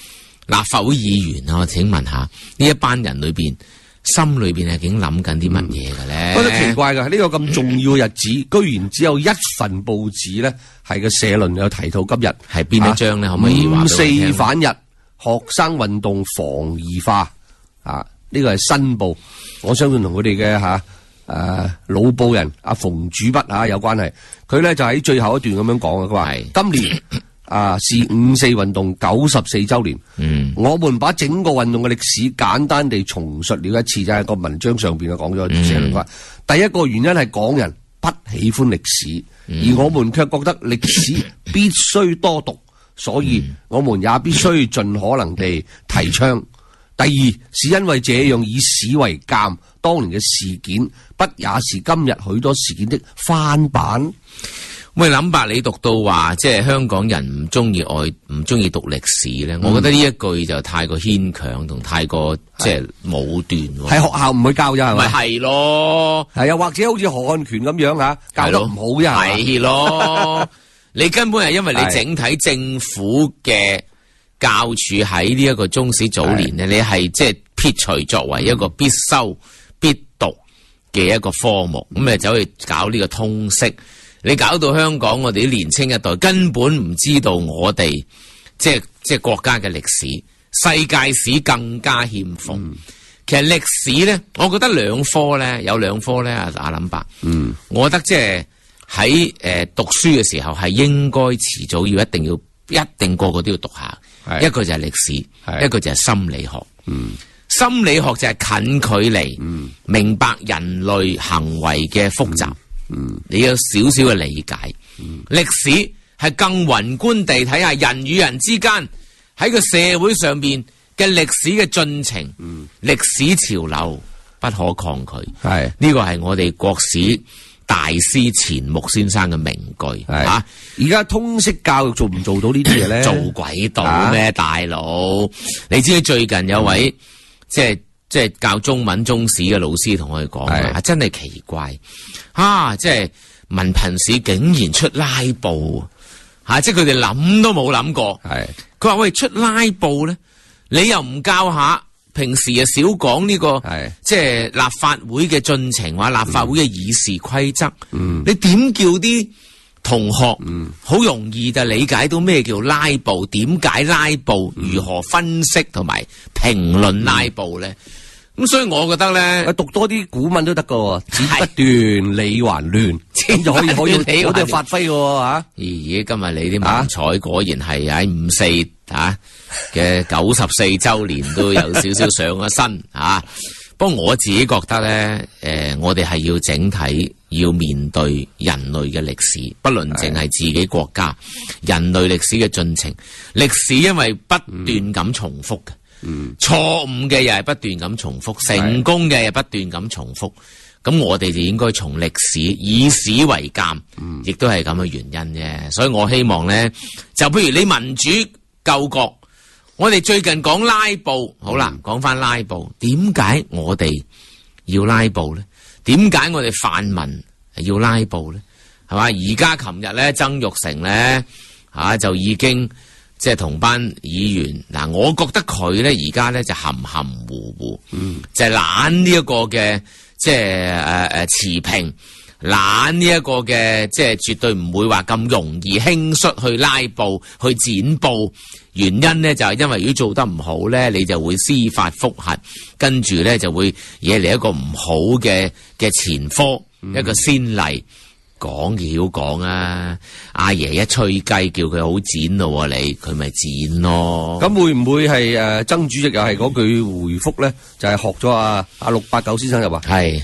立法會議員啊，我請問下呢一班人裏邊，心裏邊係竟諗緊啲乜嘢嘅咧？ 覺得奇怪㗎，呢個咁重要嘅日子，居然只有一份報紙咧係個社論有提到今日係邊一張咧？可唔可以話俾我聽 ？5.4反日，學生運動防異化啊！呢個係新報，我相信同佢哋嘅老報人阿馮主筆有關係。佢咧就喺最後一段咁樣講嘅，佢話今年是5.4運動94週年。我們把整個運動嘅歷史簡單地重述了一次，就係個文章上邊講咗社論話，第一個原因係港人不喜歡歷史，而我們卻覺得歷史必須多讀，所以我們也必須盡可能地提倡。第二是因為這樣以史為鑑，當年嘅事件不也是今日許多事件的翻版？ 喂，林伯，你讀到話即係香港人唔中意讀歷史咧，我覺得呢一句就太過牽強同太過即係武斷。 喺學校唔會教啫，係咪？ 咪係咯， 係啊，或者好似何漢權咁樣教得唔好啫， 係咯。你根本係因為你整體政府嘅教處喺呢一個中史早年咧，你係即係撇除作為一個必修必讀嘅一個科目，咁你走去搞呢個通識。你搞到香港我哋啲年青一代根本唔知道我哋即係國家嘅歷史，世界史更加欠奉。其實歷史咧，我覺得有兩科咧，阿林伯，我覺得即係喺讀書嘅時候係應該遲早一定個個都要讀下。一個就係歷史，一個就係心理學。心理學就係近距離明白人類行為嘅複雜。你有少少嘅理解，歷史係更宏觀地睇下人與人之間喺個社會上邊嘅歷史嘅進程，歷史潮流不可抗拒。係呢個係我哋國史大師錢穆先生嘅名句。 而家通識教育做唔做到呢啲嘢咧？ 做鬼到咩，大佬？你知最近有位即係教中文中史嘅老師同我哋講，真係奇怪即係文憑試竟然出拉布即係佢哋諗都冇諗過。佢話喂，出拉布咧，你又唔教下，平時又少講呢個即係立法會嘅進程或立法會嘅議事規則。你點叫啲同學好容易就理解到咩叫拉布？點解拉布？如何分析同埋評論拉布咧？咁所以我覺得咧， 讀多啲古文都得噶，子不斷，理還亂，咁就可以好多發揮噶吓。 咦，今日你啲文采果然係喺5.4嘅94週年都有少少上咗身不過我自己覺得咧，我哋係要整體要面對人類嘅歷史，不論淨係自己國家人類歷史嘅進程。歷史因為不斷咁重複嘅。錯誤嘅又係不斷咁重複，成功嘅又不斷咁重複，咁我哋就應該從歷史以史為鑑，亦都係咁嘅原因啫。所以我希望咧，就譬如你民主救國，我哋最近講拉布，好啦，講翻拉布，點解我哋要拉布咧？點解我哋泛民要拉布咧？係嘛？而家琴日咧，曾鈺成咧就已經。即係同班議員嗱，我覺得佢咧而家咧就含含糊糊，就係懶呢一個嘅即係持平，懶呢一個嘅即係絕對唔會話咁容易輕率去拉布去剪布。原因咧就係因為如果做得唔好咧，你就會司法覆核，跟住咧就會惹嚟一個唔好嘅前科，一個先例。講曉講啊！阿爺一吹雞叫佢好剪咯，佢咪剪咯。 咁會唔會係曾主席又係嗰句回覆咧？就係學咗阿689先生就話係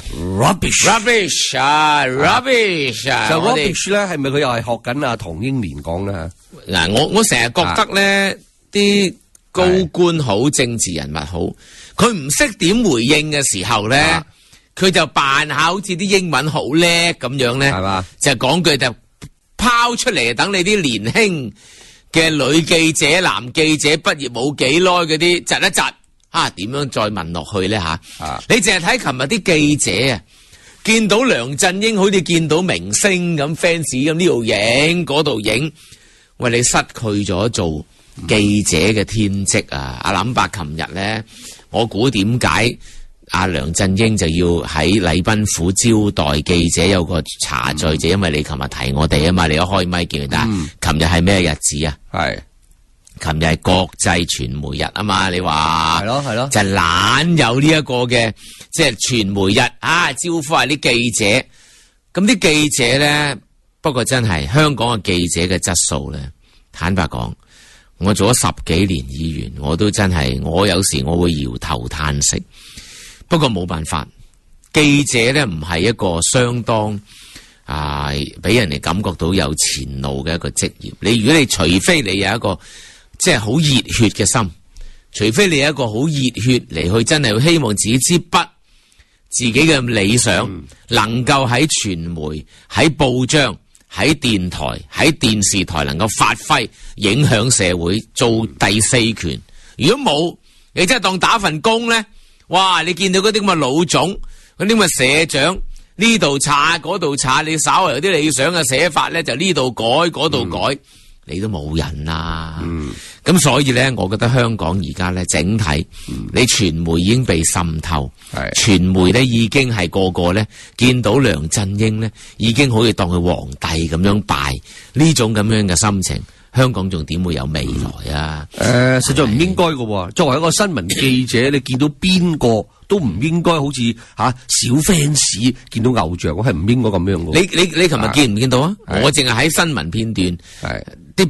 rubbish 就 rubbish 咧，係咪佢又係學緊阿唐英年講咧？ 嗱，我成日覺得咧，啲高官好，政治人物好，佢唔識點回應嘅時候咧。佢就扮下好似啲英文好叻咁樣咧，係嘛？就講句就拋出嚟，等你啲年輕嘅女記者、男記者畢業冇幾耐嗰啲窒一窒，點樣再問落去咧你淨係睇琴日啲記者啊，見到梁振英好似見到明星咁 fans 咁呢度影嗰度影，喂，你失去咗做記者嘅天職啊！阿林伯琴日咧，我估點解阿梁振英就要喺禮賓府招待記者有個茶敘，就因為你琴日提我哋啊嘛，你一開咪叫佢得。琴日係咩日子啊？ 係。 琴日係國際傳媒日啊嘛，你話係咯， 就懶有呢一個嘅即係傳媒日啊，招呼下啲記者。咁啲記者咧，不過真係香港嘅記者嘅質素咧，坦白講，我做咗10幾年議員，我都真係，我有時我會搖頭嘆息。不過冇辦法，記者咧唔係一個相當俾人哋感覺到有前路嘅一個職業。如果你除非你有一個即係好熱血嘅心，除非你有一個好熱血嚟去真係希望自己支筆、自己嘅理想能夠喺傳媒、喺報章、喺電台、喺電視台能夠發揮影響社會，做第四權。如果冇，你真係當打份工咧，哇！你見到嗰啲咁嘅老總、嗰啲咁嘅社長呢度查嗰度查，你稍為有啲理想嘅寫法咧，就呢度改嗰度改。你都冇人啦，咁所以咧，我覺得香港而家咧整體，你傳媒已經被滲透，傳媒咧已經係個個咧見到梁振英咧，已經好似當佢皇帝咁樣拜，呢種咁樣嘅心情，香港仲點會有未來啊？ 實在唔應該嘅。作為一個新聞記者，你見到邊個都唔應該好似小 fans 見到偶像，我係唔應該咁樣嘅。 你琴日見唔見到啊？我淨係喺新聞片段啲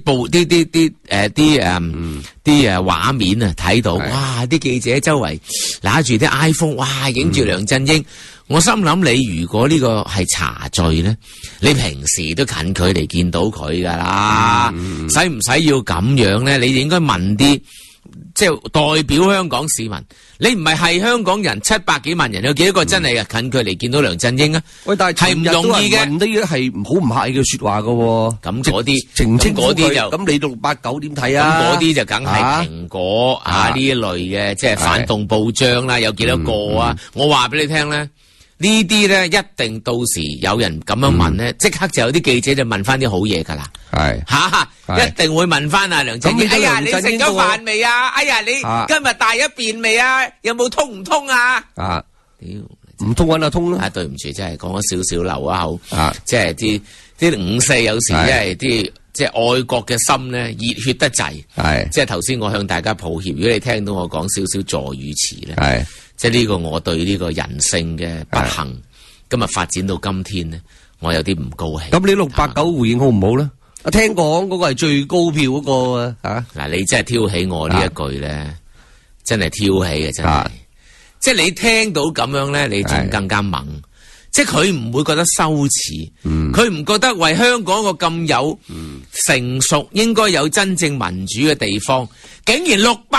畫面啊睇到，哇！啲記者周圍拿住啲 iPhone， 哇！影住梁振英。我心諗你如果呢個係茶敘咧，你平時都近距離見到佢噶啦，使唔使要咁樣咧？你應該問啲即係代表香港市民，你唔係香港人700幾萬人，有幾多個真係近距離見到梁振英啊？喂，但係唔容易嘅， 問啲係好唔客氣嘅說話噶。 咁嗰啲澄清嗰啲就咁，你到689點睇啊？ 咁嗰啲就梗係蘋果呢一類嘅，即係反動報章啦，有幾多個啊？我話俾你聽咧。呢啲咧一定到時有人咁樣問咧，即刻就有啲記者就問翻啲好嘢噶啦。係一定會問翻梁振英。哎呀，你食咗飯未啊？哎呀，你今日大咗便未啊？有冇通唔通啊？屌， 唔通揾下通啦。 對唔住，真係講咗少少漏一口。即係啲5-4有時，因為啲即係愛國嘅心咧，熱血得滯。即係頭先我向大家抱歉，如果你聽到我講少少助語詞咧。即係呢個我對呢個人性嘅不幸，今日發展到今天呢，我有啲唔高興。 咁你689回應好唔好咧？我聽講嗰個係最高票嗰個嗱，你真係挑起我呢一句咧，真係挑起嘅真係。即係你聽到咁樣咧，你仲更加猛。即係佢唔會覺得羞恥，佢唔覺得為香港個咁有成熟，應該有真正民主嘅地方，竟然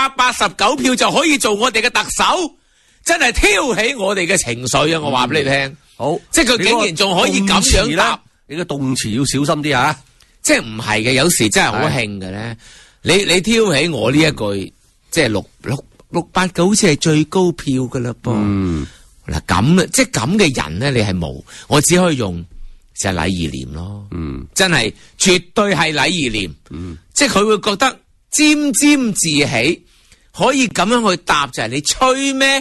689票就可以做我哋嘅特首。真係挑起我哋嘅情緒啊！我話俾你聽， 好， 即係佢竟然仲可以咁樣答， 你個動詞要小心啲啊！ 即係唔係嘅，有時真係好興嘅咧。你挑起我呢一句，即係689好似係最高票噶啦噃。嗱咁即係咁嘅人咧，你係冇，我只可以用就係禮義廉咯。真係絕對係禮義廉。即係佢會覺得沾沾自喜，可以咁樣去答就係你吹咩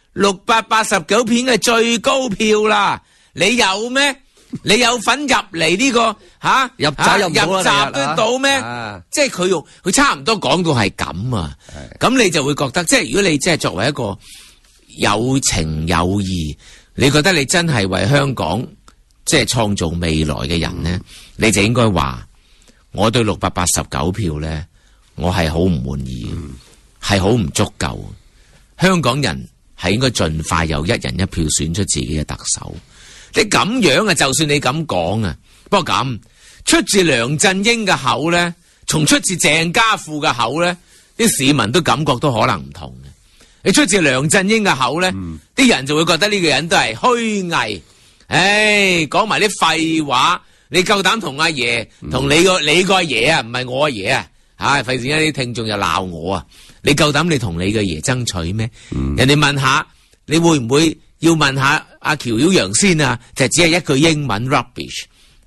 ？689片嘅最高票啦，你有咩？你有份入嚟呢個入閘得到咩？即係佢差唔多講到係咁啊！咁你就會覺得，即係如果你即係作為一個有情有義，你覺得你真係為香港即係創造未來嘅人咧，你就應該話我對689票咧，我係好唔滿意，係好唔足夠。香港人係應該盡快由一人一票選出自己嘅特首。你咁樣啊，就算你咁講啊，不過咁出自梁振英嘅口咧，從出自鄭家富嘅口咧，啲市民都感覺都可能唔同嘅。你出自梁振英嘅口咧，啲人就會覺得呢個人都係虛偽，講埋啲廢話。你夠膽同阿爺，同你個阿爺啊，唔係我阿爺啊，費事一啲聽眾又鬧我啊！你夠膽你同你嘅爺爭取咩？人哋問下，你會唔會要問下阿喬曉陽先啊？就只係一句英文 rubbish，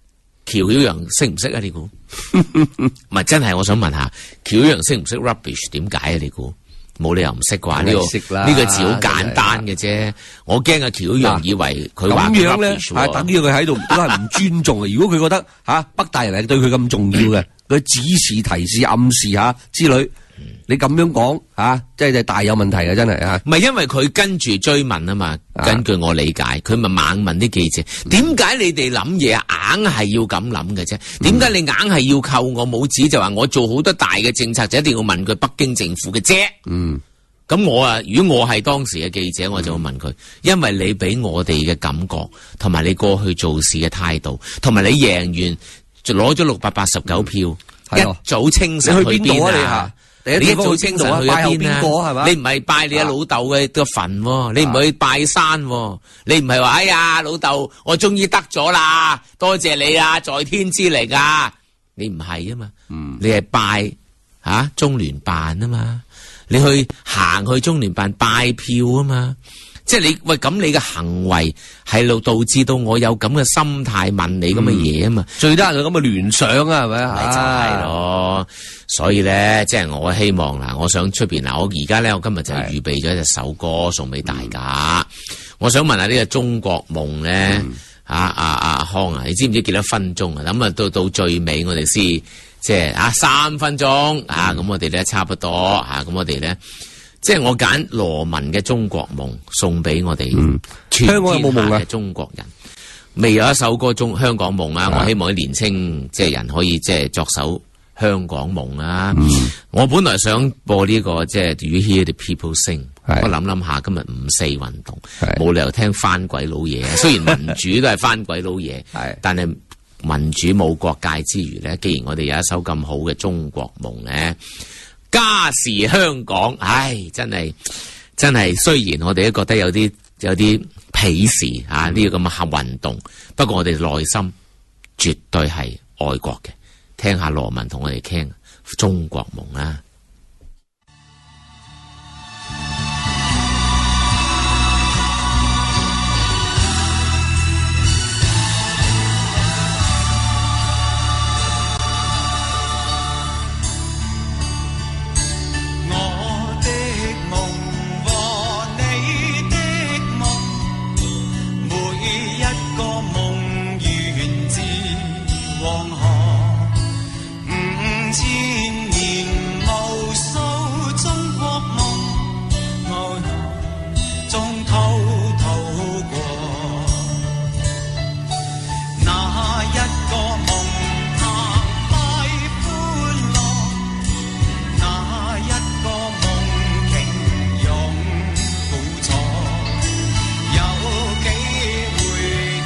喬曉陽識唔識啊？你估？唔係真係，我想問下，喬曉陽識唔識 rubbish？ 點解啊？你估？冇理由唔識啩？呢個字好簡單嘅啫。我驚阿喬曉陽以為佢話咁樣咧，係等於佢喺度都係唔尊重嘅。如果佢覺得北大人係對佢咁重要嘅，佢指示、提示、暗示之類。你咁樣講即係大有問題嘅，真係唔係因為佢跟住追問啊嘛，根據我理解，佢咪猛問啲記者，點解你哋諗嘢硬係要咁諗嘅啫？點解你硬係要扣我帽子，就話我做好多大嘅政策就一定要問佢北京政府嘅啫？咁我如果我係當時嘅記者，我就會問佢，因為你俾我哋嘅感覺，同埋你過去做事嘅態度，同埋你贏完就攞咗689票，一早清晨去邊啊？你一早清晨去邊啊？你唔係拜你阿老豆嘅個墳，你唔係去拜山，你唔係話哎呀老豆，我終於得咗啦，多謝你啊，在天之靈啊！你唔係啊嘛，你係拜中聯辦啊嘛，你去行去中聯辦拜票啊嘛。即係你咁你嘅行為係度導致到我有咁嘅心態問你咁嘅嘢啊嘛， 最得人咁嘅聯想啊，係咪咪就係咯。所以咧，即係我希望我想出邊我而家咧，我今日就預備咗一首歌送俾大家。我想問下呢個中國夢咧，阿康啊，你知唔知幾多分鐘啊？咁啊，到最尾我哋先即係3分鐘咁我哋咧差不多咁我哋咧。即係我揀羅文嘅《中國夢》送俾我哋全天下嘅中國人。未有一首歌香港夢啊！我希望啲年青即係人可以即係作首香港夢啊！我本來想播呢個即係 Do You Hear the People Sing？ 我諗下今日5·4運動，冇理由聽翻鬼佬嘢。雖然民主都係翻鬼佬嘢，但係民主冇國界之餘咧，既然我哋有一首咁好嘅中國夢咧。家是香港，真係，雖然我哋都覺得有啲鄙視呢個咁嘅運動，不過我哋內心絕對係愛國嘅。聽下羅文同我哋傾中國夢啦。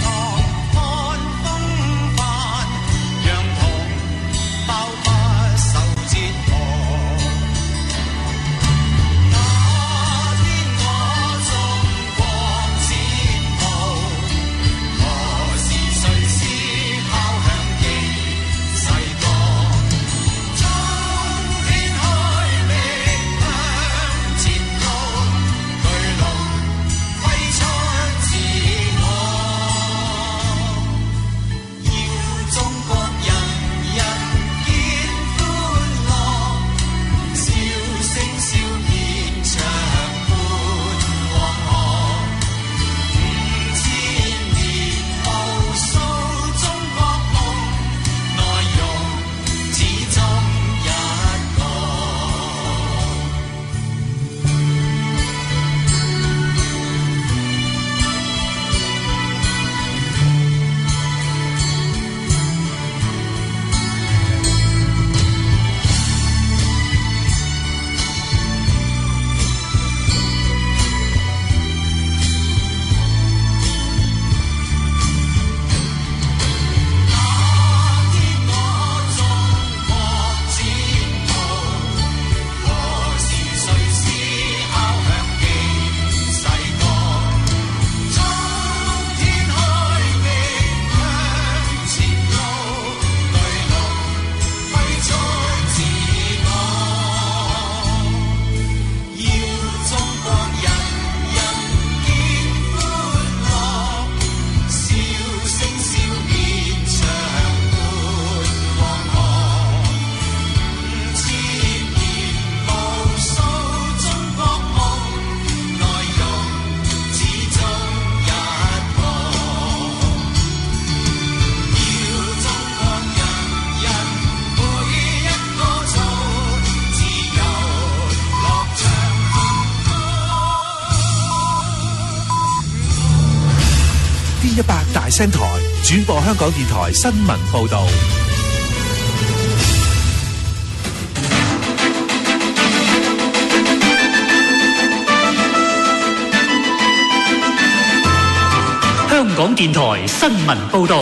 手聲台轉播香港電台新聞報道。 香港電台新聞報道。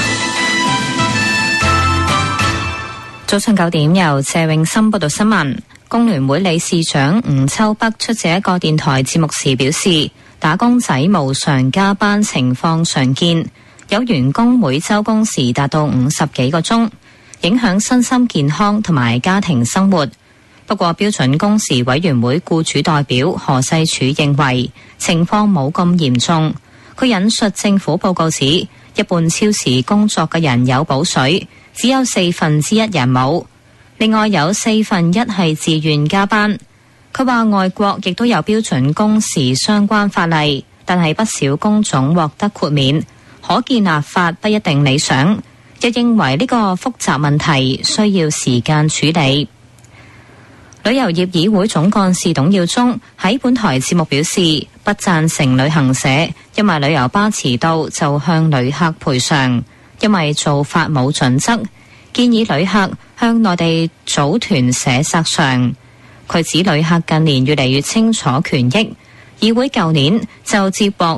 早上9點，由謝永森報道新聞。工聯會理事長吳秋北出席一個電台節目時表示，打工仔無償加班情況常見，有員工每周工時達到50幾個鐘，影響身心健康同埋家庭生活。不過標準工時委員會僱主代表何世柱認為情況冇咁嚴重。佢引述政府報告指，一半超時工作嘅人有補水，只有1/4人冇。另外有1/4係自願加班。佢話外國亦都有標準工時相關法例，但係不少工種獲得豁免，可見立法不一定理想。又認為呢個複雜問題需要時間處理。旅遊業議會總幹事董耀中喺本台節目表示，不贊成旅行社因為旅遊巴遲到就向旅客賠償，因為做法冇準則，建議旅客向內地組團寫索償。佢指旅客近年越嚟越清楚權益，議會舊年就接獲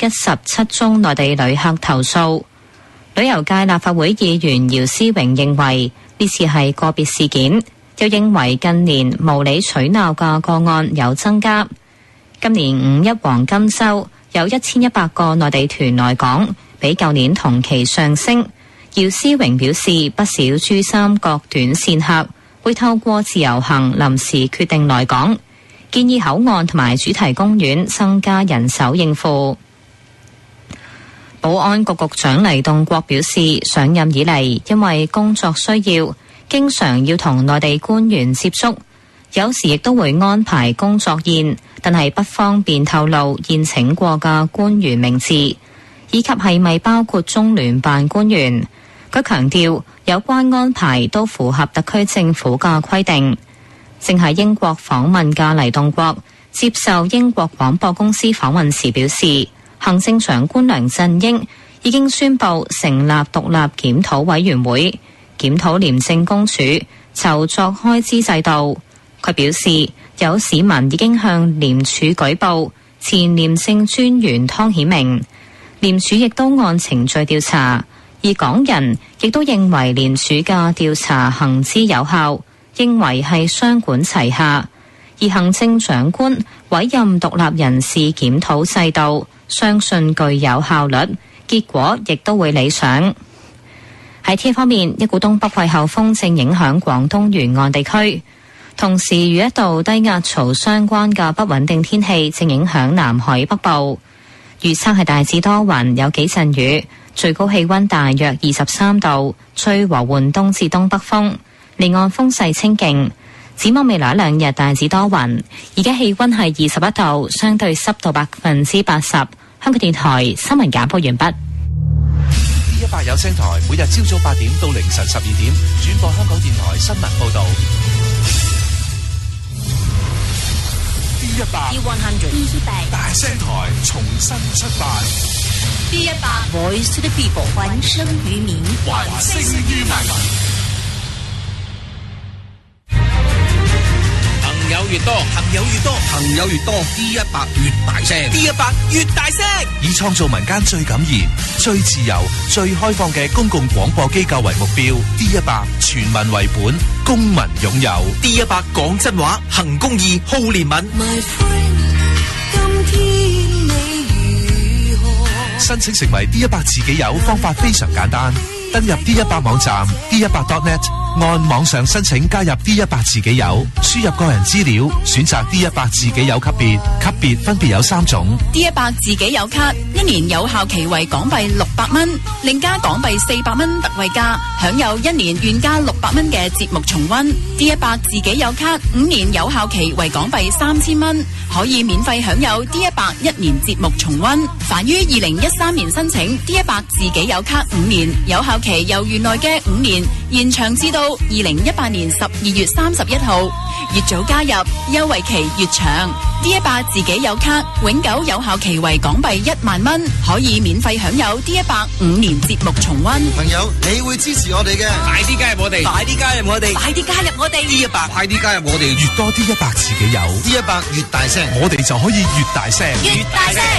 217宗內地旅客投訴。旅遊界立法會議員姚思榮認為呢次係個別事件，又認為近年無理取鬧嘅個案有增加。今年5一黃金週有1100個內地團來港，比舊年同期上升。姚思榮表示，不少珠三角短線客會透過自由行臨時決定來港，建議口岸同埋主題公園增加人手應付。保安局局長黎棟國表示，上任以嚟因為工作需要，經常要同內地官員接觸，有時亦都會安排工作宴，但係不方便透露宴請過嘅官員名字，以及係咪包括中聯辦官員。佢強調有關安排都符合特區政府嘅規定。正喺英國訪問嘅黎棟國接受英國廣播公司訪問時表示，行政長官梁振英已經宣布成立獨立檢討委員會，檢討廉政公署籌作開支制度。佢表示，有市民已經向廉署舉報前廉政專員湯顯明，廉署亦都按程序調查。而港人亦都認為廉署嘅調查行之有效，認為係雙管齊下。而行政長官委任獨立人士檢討制度，相信具有效率，結果亦都會理想。喺天方面，一股東北季候風正影響廣東沿岸地區，同時與一道低壓槽相關嘅不穩定天氣正影響南海北部。預測係大致多雲，有幾陣雨。最高氣溫大約23度，吹和緩東至東北風，離岸風勢清勁。展望未來2日大致多雲，而家氣溫係21度，相對濕度80%。香港電台新聞簡報完畢。 D100有聲台每日朝早8點到凌晨12點轉播香港電台新聞報道。D100 大聲台重新出發。 D100 Voice to the People， 還聲於民， 還聲於民。 朋友越多， 朋友越多，朋友越多 ，D100 越大聲 ，D100 越大聲， 以創造民間最感言、最自由、最開放嘅公共廣播機構為目標。D100 全民為本，公民擁有。 D100 講真話，行公義，好憐憫。 My friend， 今天你如何？ 申請成為 D100 自己友方法非常簡單，登入 D100 網站 D100.net， 按網上申請加入 D100 自己友，輸入個人資料，選擇 D100 自己友級別，級別分別有3種。 D100 自己友卡1年有效期為港幣600蚊，另加港幣400蚊特惠價，享有1年原價600蚊嘅節目重溫。D100 自己友卡5年有效期為港幣3000蚊，可以免費享有 D100 1年節目重溫。凡於2013年申請 D100 自己友卡5年，有效期由原來嘅5年延長至到2018年12月31號，越早加入優惠期越長。D100自己有卡，永久有效期為港幣10000蚊，可以免費享有 D100 5年節目重溫。 朋友，你會支持我哋嘅， 快啲加入我哋， 快啲加入我哋， 快啲加入我哋 D100， 快啲加入我哋， 越多 D100自己有 ，D100越大聲， 我哋就可以越大聲， 越大聲。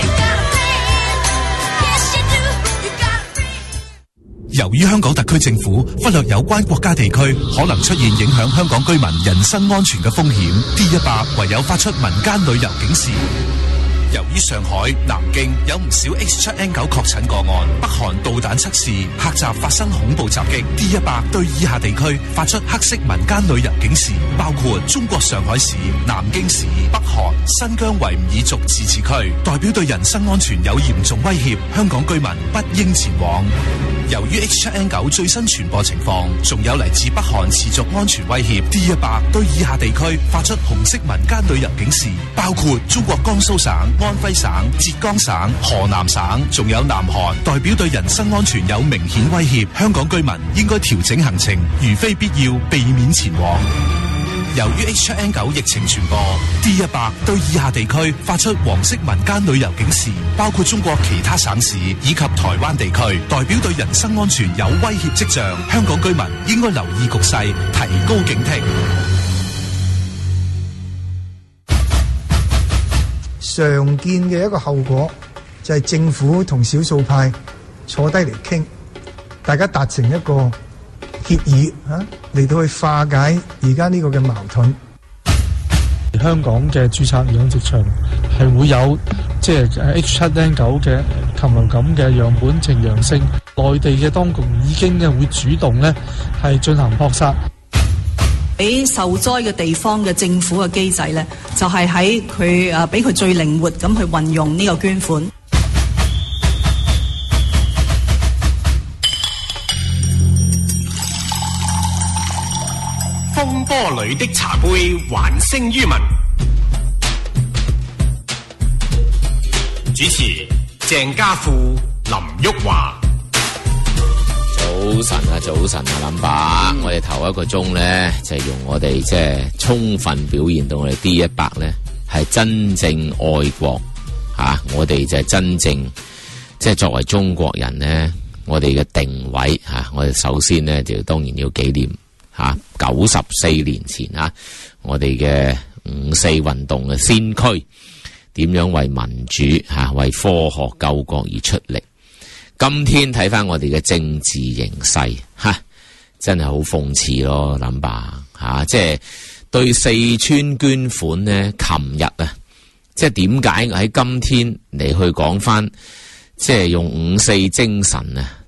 由於香港特區政府忽略有關國家地區可能出現影響香港居民人身安全嘅風險 ，D100 唯有發出民間旅遊警示。由於上海、南京有唔少 H7N9 確診個案，北韓導彈測試，客閘發生恐怖襲擊 ，D100 對以下地區發出黑色民間旅遊警示，包括中國上海市、南京市、北韓、新疆維吾爾族自治區，代表對人身安全有嚴重威脅，香港居民不應前往。由於 H7N9 最新傳播情況，仲有嚟自北韓持續安全威脅 ，D100 對以下地區發出紅色民間旅遊警示，包括中國江蘇省、安徽省、浙江省、河南省，仲有南韓，代表對人身安全有明顯威脅，香港居民應該調整行程，如非必要，避免前往。由於 H7N9 疫情傳播 ，D100 對以下地區發出黃色民間旅遊警示，包括中國其他省市以及台灣地區，代表對人身安全有威脅跡象，香港居民應該留意局勢，提高警惕。 常見嘅一個後果就係政府同少數派坐低嚟傾，大家達成一個協議嚟到去化解而家呢個嘅矛盾。 香港嘅註冊養殖場係會有H7N9 嘅禽流感嘅樣本呈陽性，內地嘅當局已經會主動係進行撲殺。 俾受災嘅地方嘅政府嘅機制咧，就係喺佢俾佢最靈活咁去運用呢個捐款。 風波裏的茶杯還聲於民。主持鄭家富、林旭華。 早晨啊，林伯，我哋頭一個鐘咧就係用我哋即係充分表現到我哋 D100咧係真正愛國我哋就係真正即係作為中國人咧，我哋嘅定位我哋首先咧就當然要紀念94年前我哋嘅5·4運動嘅先驅點樣為民主為科學救國而出力。今天睇翻我哋嘅政治形勢，真係好諷刺咯，諗吧即係對四川捐款呢，琴日即係點解喺今天嚟去講翻，即係用5·4精神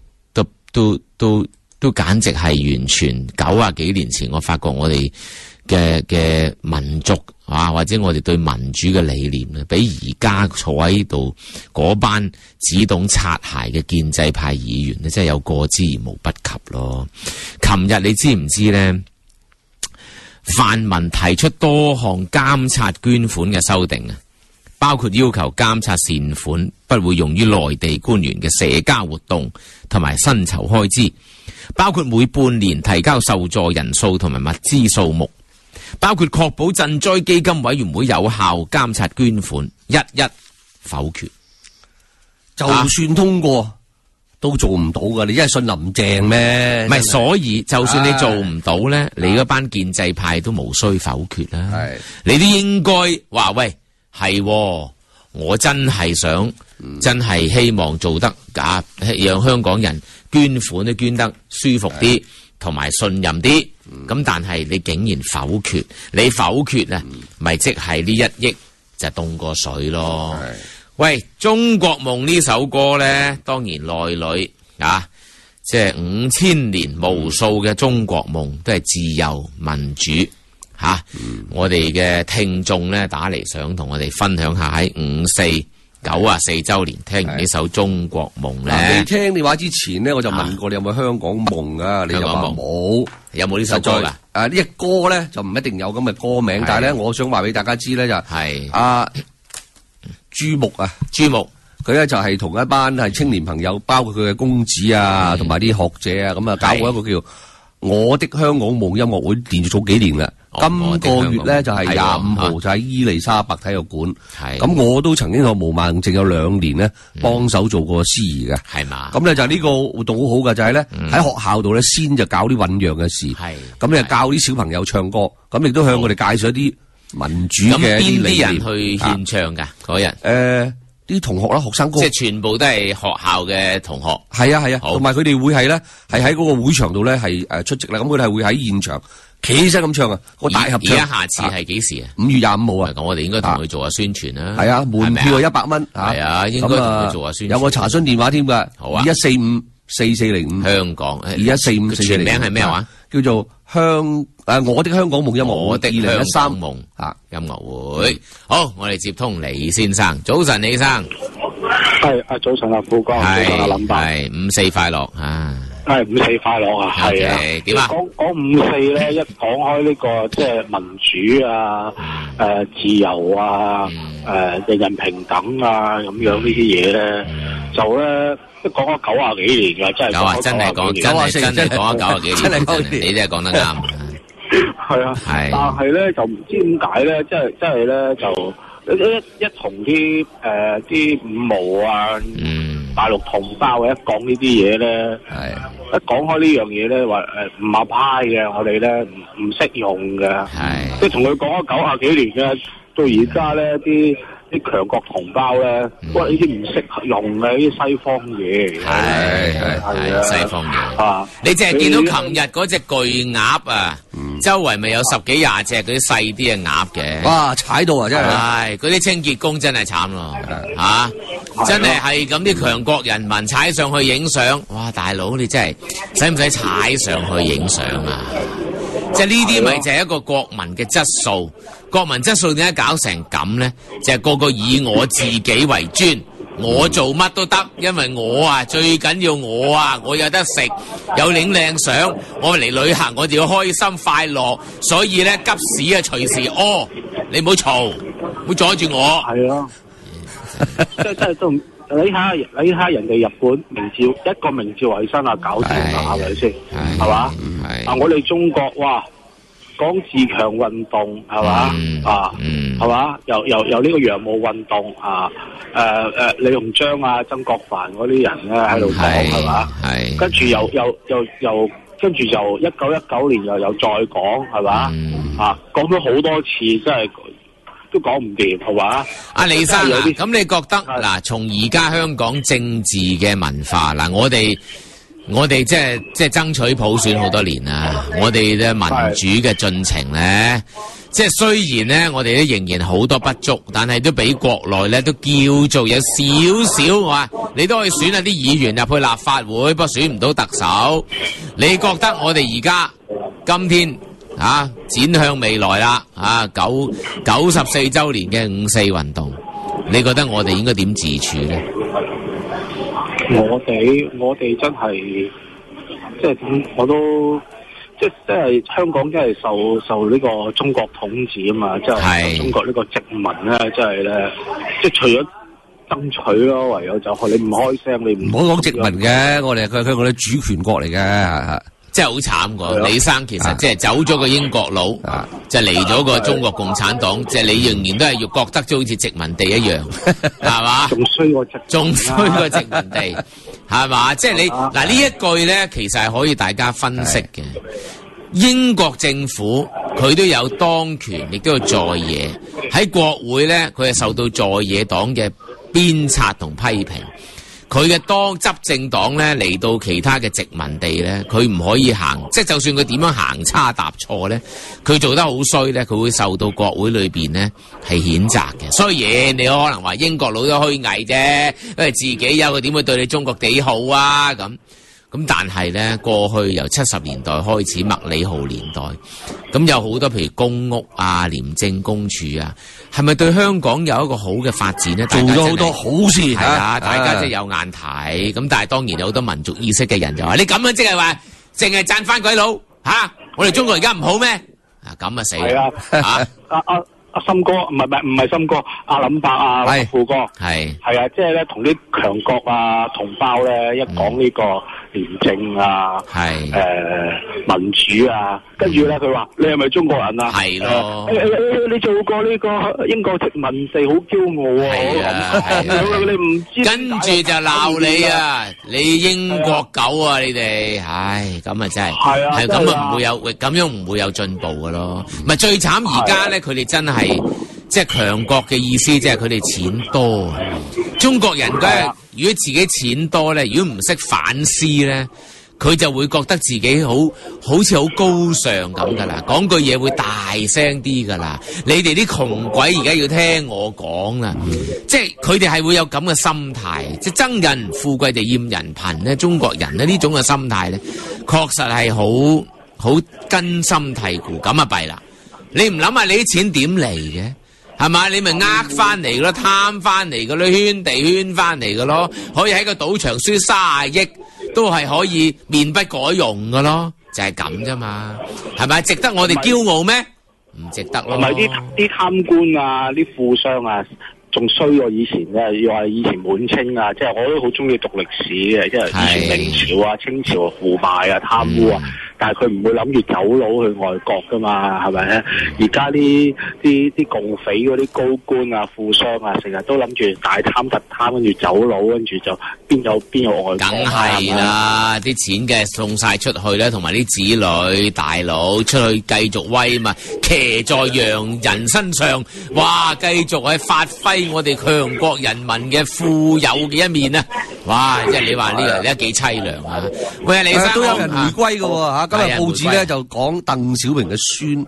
都簡直係完全90幾年前，我發覺我哋嘅民族或者我哋對民主嘅理念咧，比而家坐喺度嗰班只懂擦鞋嘅建制派議員咧，真係有過之而無不及咯。琴日你知唔知咧？泛民提出多項監察捐款嘅修訂包括要求監察善款不會用於內地官員嘅社交活動同埋薪酬開支，包括每半年提交受助人數同埋物資數目，包括確保賑災基金委員會有效監察捐款，一否決。 就算通過都做唔到噶，你一係信林鄭咩？ 唔係，所以就算你做唔到咧，你嗰班建制派都無需否決啦。你都應該話喂，係我真係想，真係希望做得讓香港人捐款都捐得舒服啲，同埋信任啲。咁但係你竟然否決，你否決咪即係呢1億就凍過水咯。喂，中國夢呢首歌咧，當然內裏即係5000年無數嘅中國夢都係自由民主我哋嘅聽眾咧打嚟想同我哋分享下喺94周年聽完呢首中國夢咧。 你聽電話之前咧，我就問過你有冇香港夢你就話冇。 有冇呢首歌噶？ 呢隻歌咧就唔一定有咁嘅歌名，但係咧我想話俾大家知咧就係朱木佢咧就係同一班係青年朋友，包括佢嘅公子同埋啲學者咁搞過一個叫我的香港夢音樂會連續做幾年啦。今個月咧就係25號就喺伊利沙伯體育館。咁我都曾經有無萬淨有2年咧幫手做過司儀嘅。 係嘛？ 咁咧就呢個活動好好嘅，就係咧喺學校度咧先就搞啲醞釀嘅事。咁你教啲小朋友唱歌，咁亦都向我哋介紹一啲民主嘅一啲理念。咁邊啲人去獻唱㗎嗰日？啲同學啦，學生哥， 即係全部都係學校嘅同學。 係啊，同埋佢哋會係咧，係喺嗰個會場度咧係出席啦。咁佢哋係會喺現場企起身咁唱啊，個大合唱。 而家下次係幾時啊 ？5月25號啊。 咁我哋應該同佢做下宣傳啦。 係啊，門票100蚊。係啊，應該同佢做下宣傳。有個查詢電話添㗎。好啊。21454405。香港。21454405。全名係咩話？叫做我的香港夢音樂會， 我的香港夢音樂會。好，我哋接通李先生。早晨，李生。 係早晨啊，富哥，早晨啊，林伯。 係54快樂啊！ 係54快樂啊！係啊。 點啊？ 講54咧，一講開呢個即係民主啊、自由啊、人人平等啊咁樣呢啲嘢咧，就咧。都講咗90幾年㗎，真係真係講真係講咗90幾年，真係你真係講得啱。 係啊，但係咧就唔知點解咧，即係咧就一同啲五毛啊，大陸同胞一講呢啲嘢咧，一講開呢樣嘢咧話唔合派嘅，我哋咧唔識用嘅，即係同佢講咗90幾年嘅，到而家咧啲強國同胞咧，哇！呢啲唔識用嘅，呢啲西方嘢，係西方嘢啊！你淨係見到琴日嗰隻巨鴨啊，周圍咪有10幾20隻嗰啲細啲嘅鴨嘅， 哇！踩到啊，真係， 係嗰啲清潔工真係慘咯，真係咁啲強國人民踩上去影相，哇！大佬你真係使唔使踩上去影相啊？即係呢啲咪就係一個國民嘅質素，國民質素點解搞成咁咧？就係個個以我自己為尊，我做乜都得，因為我啊最緊要我有得食，有影靚相，我嚟旅行我就要開心快樂，所以咧急屎啊隨時屙，你唔好嘈，唔好阻住我。 係咯，真係都你睇下人哋日本明照一個明照衛生啊，搞掂啦，係咪先？係嘛？啊，我哋中國哇，講自強運動係嘛？係嘛？由呢個洋務運動啊，李鴻章啊、曾國藩嗰啲人咧喺度講係嘛？跟住又跟住就1919年又再講係嘛？啊，講咗好多次，真係。都講唔掂，係嘛？ 阿李生啊，咁你覺得嗱，從而家香港政治嘅文化嗱，我哋即係爭取普選好多年啦，我哋嘅民主嘅進程咧，即係雖然咧，我哋都仍然好多不足，但係都比國內咧都叫做有少少話，你都可以選下啲議員入去立法會，不過選唔到特首。你覺得我哋而家今天？展向未來啦！94週年嘅5·4運動，你覺得我哋應該點自處咧？ 我哋真係即係點？我都即係香港真係受呢個中國統治啊嘛！即係中國呢個殖民咧，真係咧，即係除咗爭取咯，唯有就係你唔開聲，你唔好講殖民嘅，我哋佢哋主權國嚟嘅。 真係好慘㗎，李生其實即係走咗個英國佬，就嚟咗個中國共產黨，即係你仍然都係要覺得就好似殖民地一樣，係嘛？仲衰過殖民地，係嘛？即係你嗱呢一句咧，其實係可以大家分析嘅。英國政府佢都有當權，亦都有在野，喺國會咧，佢係受到在野黨嘅鞭策同批評。佢嘅當執政黨咧嚟到其他嘅殖民地咧，佢唔可以行，即係就算佢點樣行差踏錯咧，佢做得好衰咧，佢會受到國會裏邊咧係譴責嘅。雖然你可能話英國佬都虛偽啫，因為自己有佢點會對你中國幾好啊咁。但係咧，過去由70年代開始，麥理浩年代，咁有好多譬如公屋啊、廉政公署啊，係咪對香港有一個好嘅發展咧？ 做咗好多好事， 係啊，大家即係有眼睇。咁但係當然有好多民族意識嘅人就話：你咁樣即係話，淨係讚翻鬼佬嚇？我哋中國而家唔好咩？咁啊死啦！ 阿森哥，唔係森哥，阿林伯啊，富哥， 係啊，即係咧同啲強國啊同胞咧一講呢個廉政啊，民主啊，跟住咧佢話你係咪中國人啊？ 係咯， 你做過呢個英國殖民地，好驕傲啊！你唔知， 跟住就鬧你啊！你英國狗啊！你哋，唉，咁啊真係，係咁啊唔會有，咁樣唔會有進步噶咯。唔係最慘而家咧，佢哋真係即係強國嘅意思，即係佢哋錢多。中國人嘅如果自己錢多咧，如果唔識反思咧，佢就會覺得自己好似好高尚咁噶啦，講句嘢會大聲啲噶啦。你哋啲窮鬼而家要聽我講啦，即係佢哋係會有咁嘅心態，即係憎人富貴地厭人貧咧。中國人咧呢種嘅心態咧，確實係好根深蒂固，咁啊弊啦。你唔諗下你啲錢點嚟嘅？係嘛？你咪翻嚟咯，貪翻嚟嘅咯，圈地圈翻嚟嘅咯，可以喺個賭場輸30億，都係可以面不改容嘅咯，就係咁啫嘛，係咪？值得我哋驕傲咩？唔值得咯。 同埋啲貪官啊，啲富商啊，仲衰過以前嘅，又話以前滿清啊，即係我都好中意讀歷史嘅，即係以前明朝啊、清朝啊腐敗啊、貪污啊。但係佢唔會諗住走佬去外國噶嘛，係咪咧？而家啲共匪嗰啲高官啊、富商啊，成日都諗住大貪特貪，跟住走佬，跟住就邊有外國？ 梗係啦，啲錢嘅送晒出去咧，同埋啲子女大佬出去繼續威嘛，騎在洋人身上，哇！繼續係發揮我哋強國人民嘅富有嘅一面啊！哇！即係你話呢個而家幾凄涼啊！喂，李生都有人回歸嘅喎嚇。今日報紙咧就講鄧小平嘅孫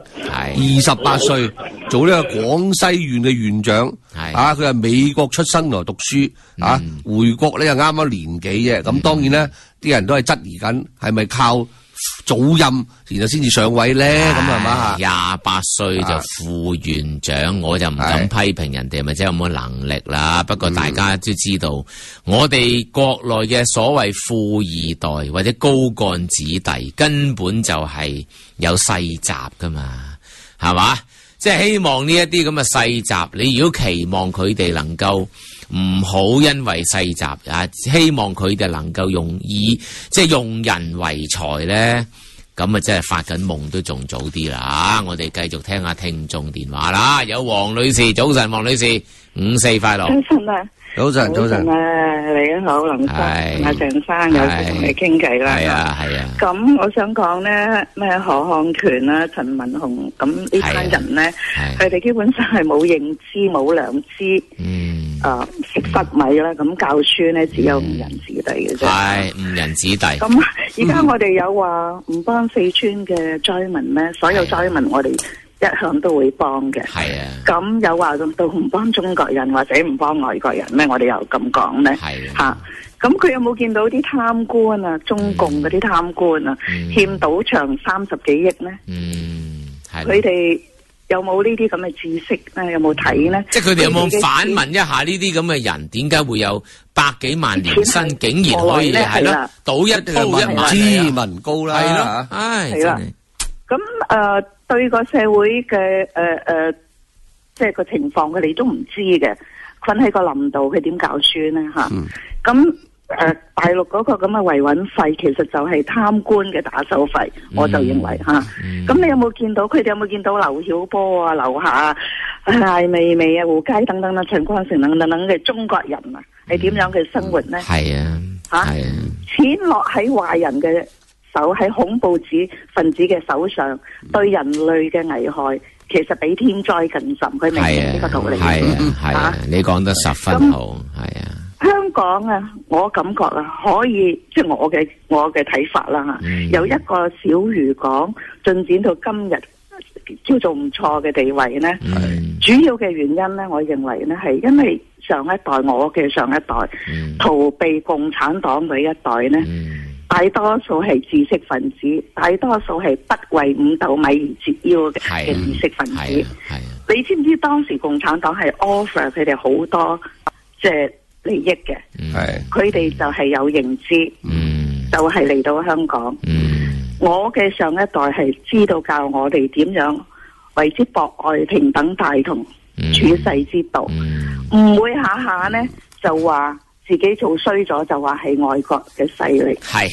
，28歲做呢個廣西縣嘅縣長，佢係美國出生來讀書，回國咧就啱啱年幾啫。咁當然咧，啲人都係質疑緊係咪靠早任然後先至上位咧？咁係嘛 ？28歲就副縣長，我就唔敢批評人哋係咪真係有冇能力啦。不過大家都知道，我哋國內嘅所謂富二代或者高幹子弟，根本就係有世襲噶嘛，係嘛？即係希望呢一啲咁嘅世襲，你如果期望佢哋能夠唔好因為世襲啊，希望佢哋能夠即係用人為才咧，咁啊真係發緊夢都仲早啲啦。我哋繼續聽下聽眾電話啦。有黃女士，早晨，黃女士，54快樂。 早晨啊！ 早晨啊！你好，林生，阿鄭生，有時同你傾偈啦。係啊。 咁我想講咧，咩何漢權啊、陳文雄咁呢班人咧，佢哋基本上係冇認知、冇良知，食塞米啦。咁教書咧，只有誤人子弟嘅啫。係誤人子弟。咁而家我哋有話唔幫四川嘅災民咧，所有災民我哋一向都會幫嘅。係啊。咁有話到唔幫中國人或者唔幫外國人咩？我哋又咁講咧。係啊。咁佢有冇見到啲貪官啊？中共嗰啲貪官啊，欠賭場30幾億咧？佢哋有冇呢啲咁嘅知識咧？有冇睇咧？ 即係佢哋有冇反問一下呢啲咁嘅人，點解會有百幾萬年薪，竟然可以係咯賭一鋪1萬？ 知民高啦， 係咯，唉， 係啦。咁對個社會嘅即係個情況，佢哋都唔知嘅。困喺個林度，佢點教書咧？嚇咁大陸嗰個咁嘅維穩費，其實就係貪官嘅打手費，我就認為嚇。咁你有冇見到佢哋有冇見到劉曉波啊、劉霞、艾薇薇啊、胡佳等等啦、陳光誠等等嘅中國人啊，係點樣嘅生活咧？係啊，嚇錢落喺壞人嘅手，喺恐怖分子嘅手上，對人類嘅危害，其實比天災更甚。佢明白呢個道理。 係啊，你講得十分好，係啊。 香港啊，我感覺啊，可以即係我嘅睇法啦嚇。由一個小漁港進展到今日叫做唔錯嘅地位咧，主要嘅原因咧，我認為咧係因為上一代我嘅上一代逃避共產黨嗰一代咧。大多數係知識分子，大多數係不為五斗米而折腰嘅知識分子。你知唔知當時共產黨係 offer 佢哋好多即係利益嘅？佢哋就係有認知，就係嚟到香港。我嘅上一代係知道教我哋點樣為之博愛、平等、大同、處世之道，唔會下下呢就話自己做衰咗就話係外國嘅勢力。 係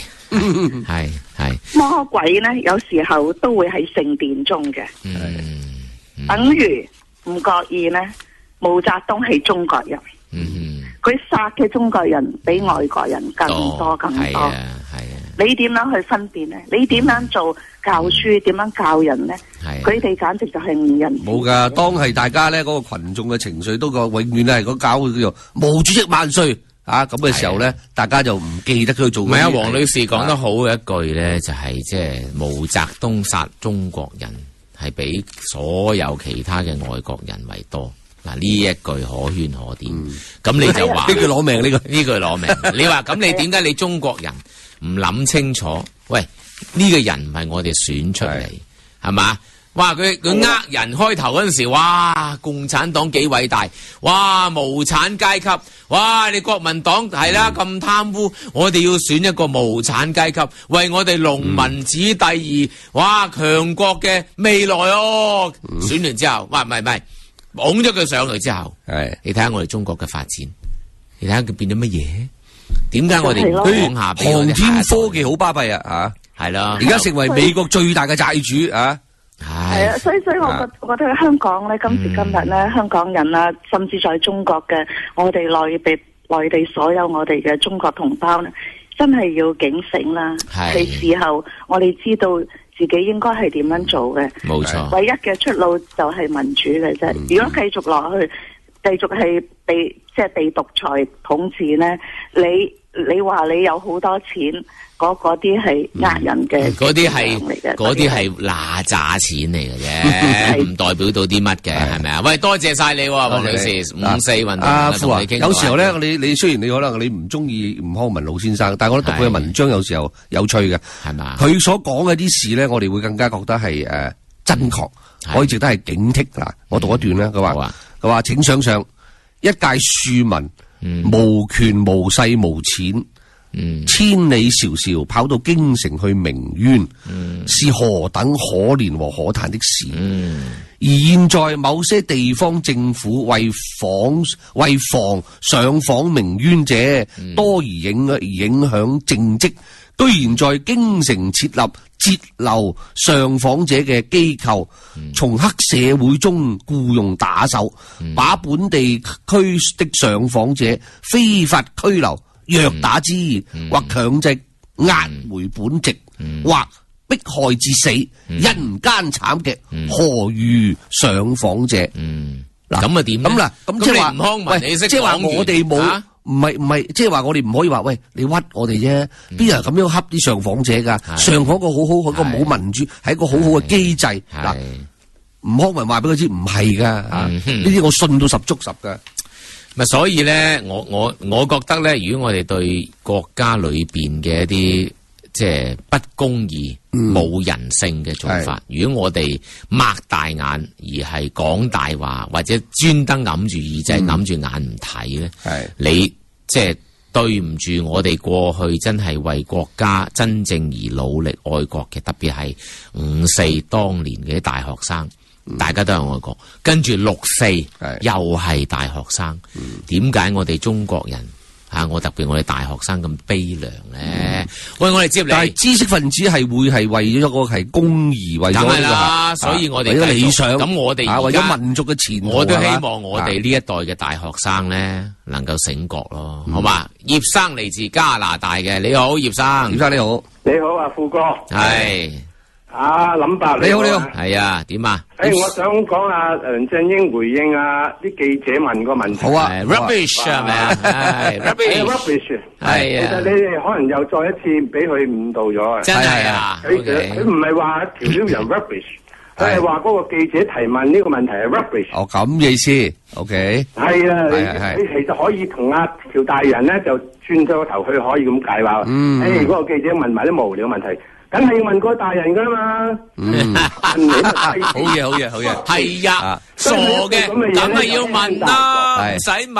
魔鬼呢，有時候都會喺聖殿中嘅。等於唔覺意呢，毛澤東係中國人。佢殺嘅中國人比外國人更多。你點樣去分辨呢？你點樣做教書？點樣教人呢？佢哋簡直就係誤人。 冇噶，當係大家咧嗰個群眾嘅情緒都永遠係嗰教叫做毛主席萬歲啊！咁嘅時候咧，大家就唔記得佢做。唔係啊， 黃女士講得好嘅一句咧，就係即係毛澤東殺中國人係比所有其他嘅外國人為多。嗱，呢一句可圈可點。咁你就話呢句攞命，呢句攞命。你話咁你點解你中國人唔諗清楚？喂，呢個人唔係我哋選出嚟，係嘛？哇！佢呃人開頭嗰陣時，哇！共產黨幾偉大，哇！無產階級，哇！你國民黨係啦咁貪污，我哋要選一個無產階級，為我哋農民子弟而哇強國嘅未來哦！選完之後，哇唔係。捧咗佢上去之後，你睇下我哋中國嘅發展，你睇下佢變咗乜嘢？點解我哋唔講下俾我哋航天科技好巴閉啊？ 係啦， 而家成為美國最大嘅債主啊！ 係啊，所以我覺得香港咧，今時今日咧，香港人啊，甚至在中國嘅我哋內地所有我哋嘅中國同胞咧，真係要警醒啦。係時候我哋知道自己應該係點樣做嘅， 冇錯。 唯一嘅出路就係民主嘅啫。如果繼續落去，繼續係被獨裁統治呢，你話你有好多錢，嗰啲係呃人嘅，嗰啲係嗱喳錢嚟嘅啫，唔代表到啲乜嘅，係咪啊？喂，多謝晒你，黃女士，5-4運動同你傾。 有時候咧，你雖然你可能你唔中意吳康文老先生，但係我覺得讀佢嘅文章有時候有趣嘅，係嘛？佢所講嘅啲事咧，我哋會更加覺得係真確，可以值得係警惕嗱。我讀一段咧，佢話請想想一介庶民，無權無勢無錢。千里迢迢跑到京城去鳴冤，是何等可憐和可嘆的事。而現在某些地方政府為防上訪鳴冤者多而影響政績，居然在京城設立截留上訪者嘅機構，從黑社會中僱用打手，把本地區的上訪者非法拘留，虐打之，或強制押回本籍，或迫害致死，人間慘劇，何如上訪者？ 咁啊點？ 咁即係話，喂，即係話我哋冇，唔係，即係話我哋唔可以話，喂，你屈我哋啫，邊有人咁樣恰啲上訪者噶？上訪個好好，佢個冇民主，係一個好好嘅機制。嗱，吳康文話俾佢知唔係噶，呢啲我信到十足十噶。 咪所以咧，我覺得咧，如果我哋對國家裏邊嘅一啲即係不公義、冇人性嘅做法，如果我哋擘大眼而係講大話，或者專登揞住耳仔、揞住眼唔睇咧，你即係對唔住我哋過去真係為國家真正而努力愛國嘅，特別係5-4當年嘅大學生。大家都有愛國，跟住6-4又係大學生，點解我哋中國人我特別我哋大學生咁悲涼咧？喂，我哋接嚟， 但係知識分子係為咗個係公義，為咗呢個， 所以我哋為咗理想， 咁我哋為咗民族嘅前途， 我都希望我哋呢一代嘅大學生咧能夠醒覺咯，好嘛？葉生嚟自加拿大嘅，你好，葉生， 葉生你好， 你好啊，富哥， 係。 林伯你好， 係啊，點啊？ 我想講下梁振英回應啲記者問個問題。 好啊 ，rubbish 係咪啊？係 rubbish，係啊。其實你哋可能又再一次俾佢誤導咗啊！ 真係啊！ 佢唔係話條料人 rubbish， 佢係話嗰個記者提問呢個問題係 rubbish。 哦，咁嘅意思 ，OK。 係啊，你其實可以同阿喬大人咧就轉咗個頭，佢可以咁解話。嗰個記者問埋啲無聊嘅問題。梗係要問個大人噶嘛， 好嘢， 係呀，傻嘅，梗係要問啦，唔使問。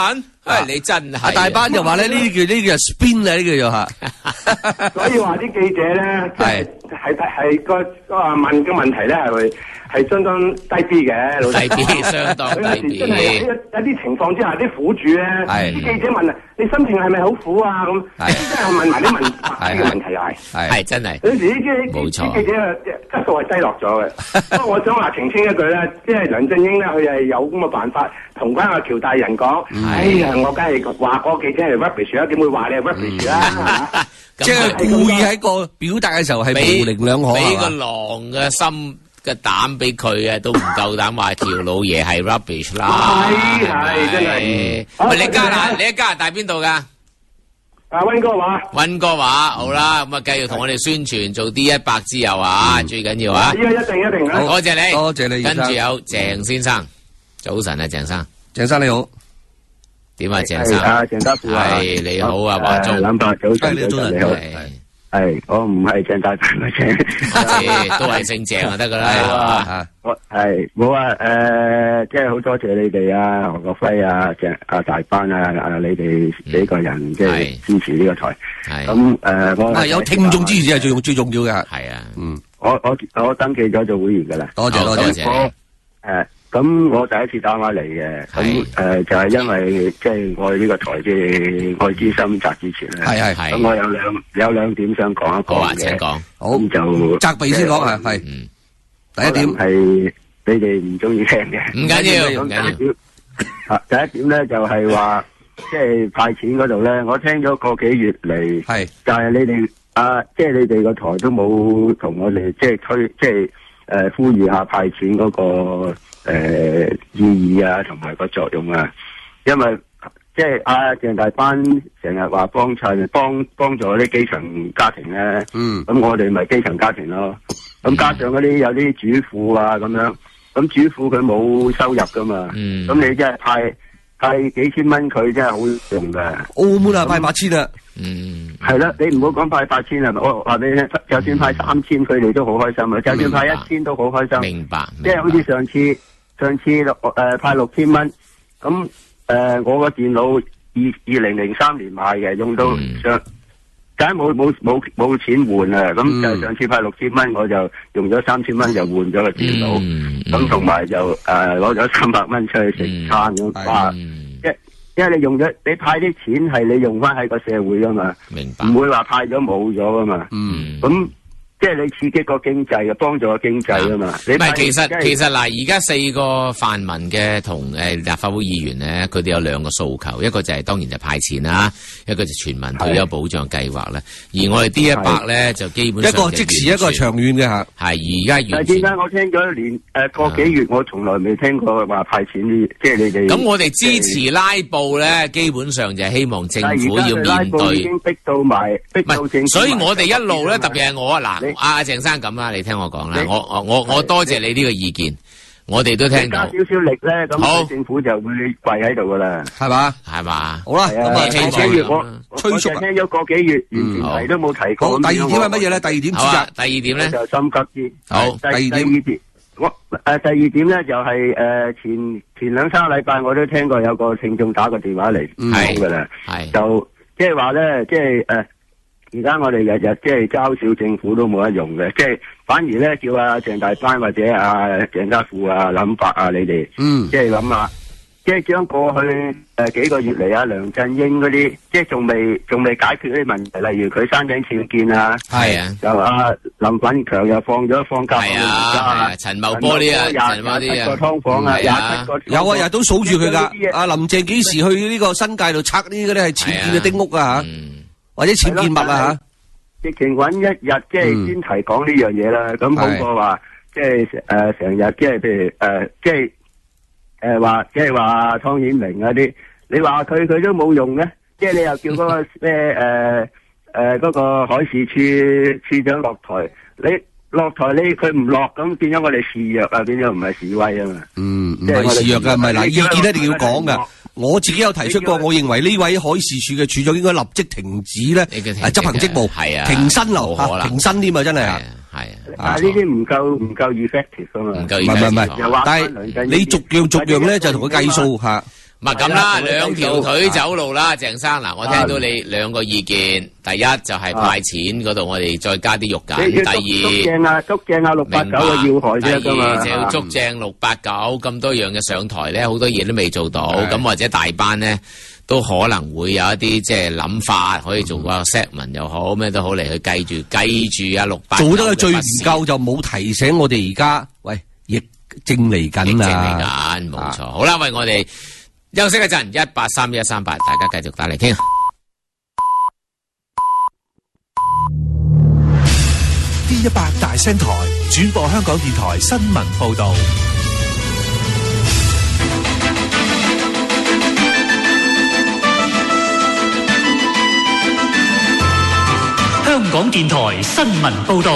你真係大班就話咧呢啲叫 spin 啊，呢叫做嚇。 所以話啲記者咧，係個問嘅問題咧係相當低 B 嘅，老實低 B 相當低 B。 真係有啲情況之下，啲苦主咧，啲記者問啊，你心情係咪好苦啊？咁真係問埋啲問題係真係。 有時啲記者質素係低落咗嘅。不過我想話澄清一句咧，即係梁振英咧，佢係有咁嘅辦法同翻阿喬大人講，哎呀，我梗係話嗰個記者係 rubbish 啦，點會話你係 rubbish 啦？ 即係故意喺個表達嘅時候係模棱兩可， 俾個狼嘅心嘅膽俾佢啊，都唔夠膽話條老爺係 rubbish 啦。 係真係。 喂，你喺加拿大邊度噶？ 溫哥華。 溫哥華，好啦，咁啊繼續同我哋宣傳做 D100 之友啊，最緊要啊。 一定啊！ 多謝你， 多謝你。 跟住有鄭先生，早晨啊，鄭生。 鄭生你好。 點啊，鄭生？ 鄭德富啊， 你好啊，華忠。 諗法早晨，你好。係，我唔係鄭大班嘅鄭， 都係姓鄭就得噶啦。 我係冇啊，即係好多謝你哋啊，何國輝啊，大班啊，你哋幾個人即係支持呢個台。咁我有聽眾支持係最重要嘅。 係啊， 我登記咗做會員噶啦。 多謝。 咁我第一次打返嚟嘅，咁就係因為即係我哋呢個台嘅愛之深責之切咧。 係。 咁我有兩點想講一講嘅。 請講。 好，咁就責備先講啊，係。第一點係你哋唔中意聽嘅。 唔緊要。 第一點咧就係話，即係派錢嗰度咧，我聽咗個幾月嚟， 係就係你哋即係你哋個台都冇同我哋即係推，即係呼籲下派錢嗰個。意義啊，同埋個作用啊，因為即係鄭大班成日話幫助啲基層家庭咧，咁我哋咪基層家庭咯，咁加上嗰啲有啲主婦啊咁樣，咁主婦佢冇收入噶嘛，咁你真係派幾千蚊佢真係好用噶， 澳門啊派8000啊， 係啦，你唔好講派8000啊，我話俾你聽，就算派3000佢哋都好開心啊，就算派1000都好開心， 明白， 即係好似上次派6000蚊，咁我個電腦2003年買嘅，用到梗係冇錢換啊，咁就上次派6000蚊，我就用咗3000蚊就換咗個電腦，咁同埋就攞咗300蚊出去食餐咁，哇！因為你派啲錢係你用翻喺個社會噶嘛， 明白， 唔會話派咗冇咗噶嘛，咁。即係你刺激個經濟嘅，幫助個經濟啊嘛。唔係， 其實嗱，而家4個泛民嘅同立法會議員咧，佢哋有2個訴求，一個就係當然就派錢啦，一個就全民退休保障計劃啦。而我哋 D100咧就基本上一個即時一個長遠嘅嚇。 係而家完全。點解我聽咗年個幾月，我從來未聽過話派錢啲，即係你哋。 咁我哋支持拉布咧，基本上就係希望政府要面對。 已經逼到政府。 所以我哋一路咧，特別係我嗱。鄭生咁啦，你聽我講啦，我多謝你呢個意見，我哋都聽到。 加少少力咧，咁政府就會跪喺度噶啦， 係嘛？ 好啦， 咁啊，個幾月我聽咗個幾月，完全提都冇提過。 第二點係乜嘢咧？第二點好啊，第二點咧就心急啲。 好， 第二點第二點咧就係前2-3個禮拜我都聽過有個聽眾打個電話嚟講噶啦，就即係話咧，即係而家我哋日日即係交少政府都冇得用嘅，即係反而咧叫鄭大班或者鄭家富諗法你哋，即係諗下，即係將過去幾個月嚟梁振英嗰啲，即係仲未解決啲問題，例如佢山頂僭建就林奮強又放假陳茂波啲 27個劏房27個有啊，日都數住佢噶。阿林鄭幾時去呢個新界度拆呢嗰啲係僭建嘅丁屋啊？或者僭建物啊嚇，疫情揾一日即係先提講呢樣嘢啦，咁好過話即係成日即係譬如即係話湯顯明嗰啲，你話佢都冇用嘅，即係你又叫嗰個咩嗰個海事處處長落台，你落台佢唔落，咁變咗我哋示弱啊，變咗唔係示威啊嘛。 唔係示弱噶，唔係嗱，意見一定要講噶。我自己有提出過，我認為呢位海事處嘅處長應該立即停止咧執行職務，停薪留停薪添啊！真係但係呢啲唔夠 effective 啊嘛。 唔係，但係你逐樣咧就同佢計數嚇。 唔係咁啦，兩條腿走路啦，鄭生嗱，我聽到你兩個意見，第一就係派錢嗰度，我哋再加啲肉緊，第二捉正689嘅要害啫㗎嘛， 第二就要捉正689咁多樣嘅上台咧，好多嘢都未做到，咁或者大班咧都可能會有一啲即係諗法，可以做個 segment 又好，咩都好嚟去計住啊689 做得最唔夠就冇提醒我哋而家，喂，疫症嚟緊啦， 冇錯，好啦，喂，我哋休息一陣，183138，大家繼續打嚟傾。 D100大聲台轉播香港電台新聞報道。 香港電台新聞報道。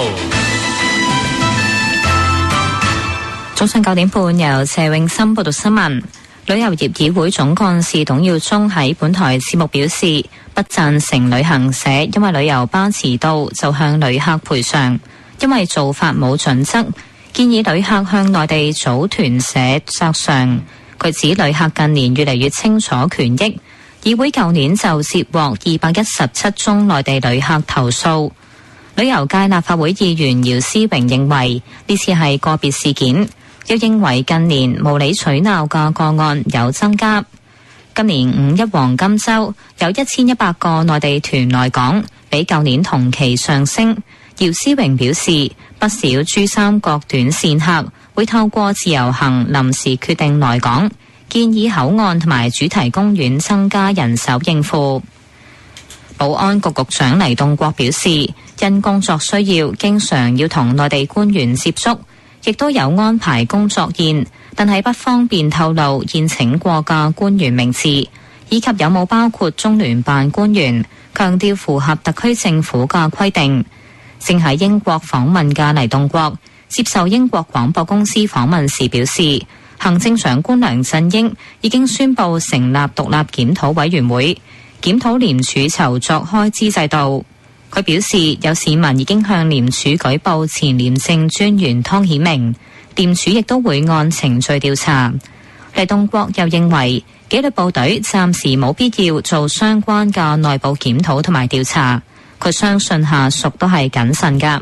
早上9點半，由謝永森報道新聞。旅遊業議會總幹事董耀中喺本台節目表示，不贊成旅行社因為旅遊巴遲到就向旅客賠償，因為做法冇準則，建議旅客向內地組團社索償。佢指旅客近年越嚟越清楚權益，議會舊年就接獲217宗內地旅客投訴。旅遊界立法會議員姚思榮認為呢次係個別事件，又認為近年無理取鬧嘅個案有增加。今年5一黃金週有1100個內地團來港，比舊年同期上升。姚思榮表示，不少珠三角短線客會透過自由行臨時決定來港，建議口岸同埋主題公園增加人手應付。保安局局長黎棟國表示，因工作需要，經常要同內地官員接觸，亦都有安排工作宴，但係不方便透露宴請過嘅官員名字，以及有冇包括中聯辦官員，強調符合特區政府嘅規定。正喺英國訪問嘅黎棟國接受英國廣播公司訪問時表示，行政長官梁振英已經宣布成立獨立檢討委員會，檢討廉署籌作開支制度。佢表示，有市民已經向廉署舉報前廉政專員湯顯明，廉署亦都會按程序調查。黎棟國又認為，紀律部隊暫時冇必要做相關嘅內部檢討同埋調查。佢相信下屬都係謹慎㗎。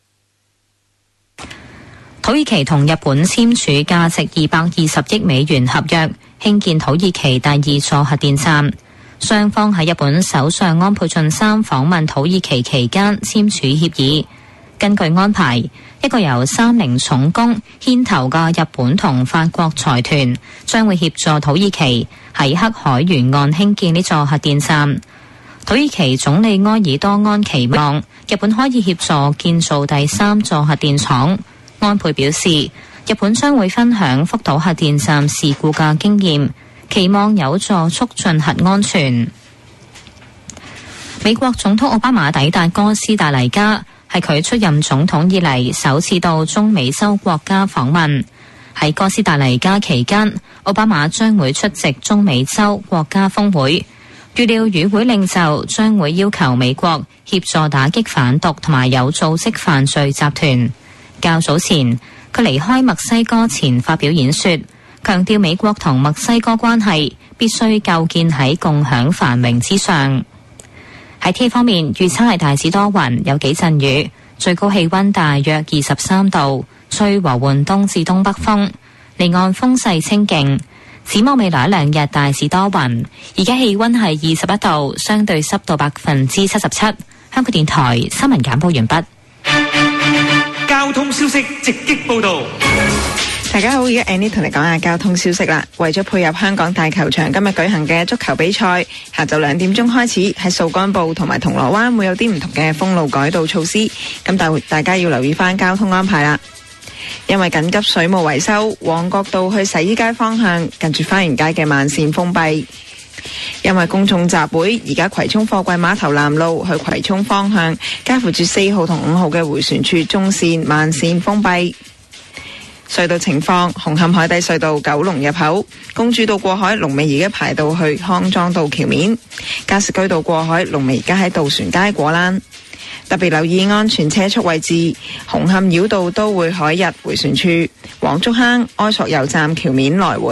土耳其同日本簽署價值220億美元合約，興建土耳其第2座核電站。雙方喺日本首相安倍晉三訪問土耳其期間簽署協議。根據安排，一個由三菱重工牽頭嘅日本同法國財團將會協助土耳其喺黑海沿岸興建呢座核電站。土耳其總理埃爾多安期望日本可以協助建造第3座核電廠。安倍表示，日本將會分享福島核電站事故嘅經驗，期望有助促進核安全。美國總統奧巴馬抵達哥斯達黎加，係佢出任總統以嚟首次到中美洲國家訪問。喺哥斯達黎加期間，奧巴馬將會出席中美洲國家峰會。預料與會領袖將會要求美國協助打擊販毒同埋有組織犯罪集團。較早前，佢離開墨西哥前發表演說，強調美國同墨西哥關係必須構建喺共享繁榮之上。喺天氣方面，預測係大致多雲，有幾陣雨，最高氣溫大約23度，吹和緩東至東北風，離岸風勢清勁。展望未來2日大致多雲，而家氣溫係21度，相對濕度77%。香港電台新聞簡報完畢。 交通消息直擊報道。 大家好，而家 Annie 同你講下交通消息啦。為咗配合香港大球場今日舉行嘅足球比賽，下晝2點鐘開始喺掃桿埔同埋銅鑼灣會有啲唔同嘅封路改道措施，咁大家要留意翻交通安排啦。因為緊急水務維修，旺角道去洗衣街方向近住花園街嘅慢線封閉。因為公眾集會，而家葵涌貨櫃碼頭南路去葵涌方向介乎住4號同5號嘅迴旋處中線慢線封閉。隧道情況，紅磡海底隧道九龍入口公主道過海龍尾而家排到去康莊道橋面，加士居道過海龍尾而家喺渡船街果欄。特別留意安全車速位置，紅磡繞道都會海逸迴旋處、黃竹坑埃索油站橋面來回。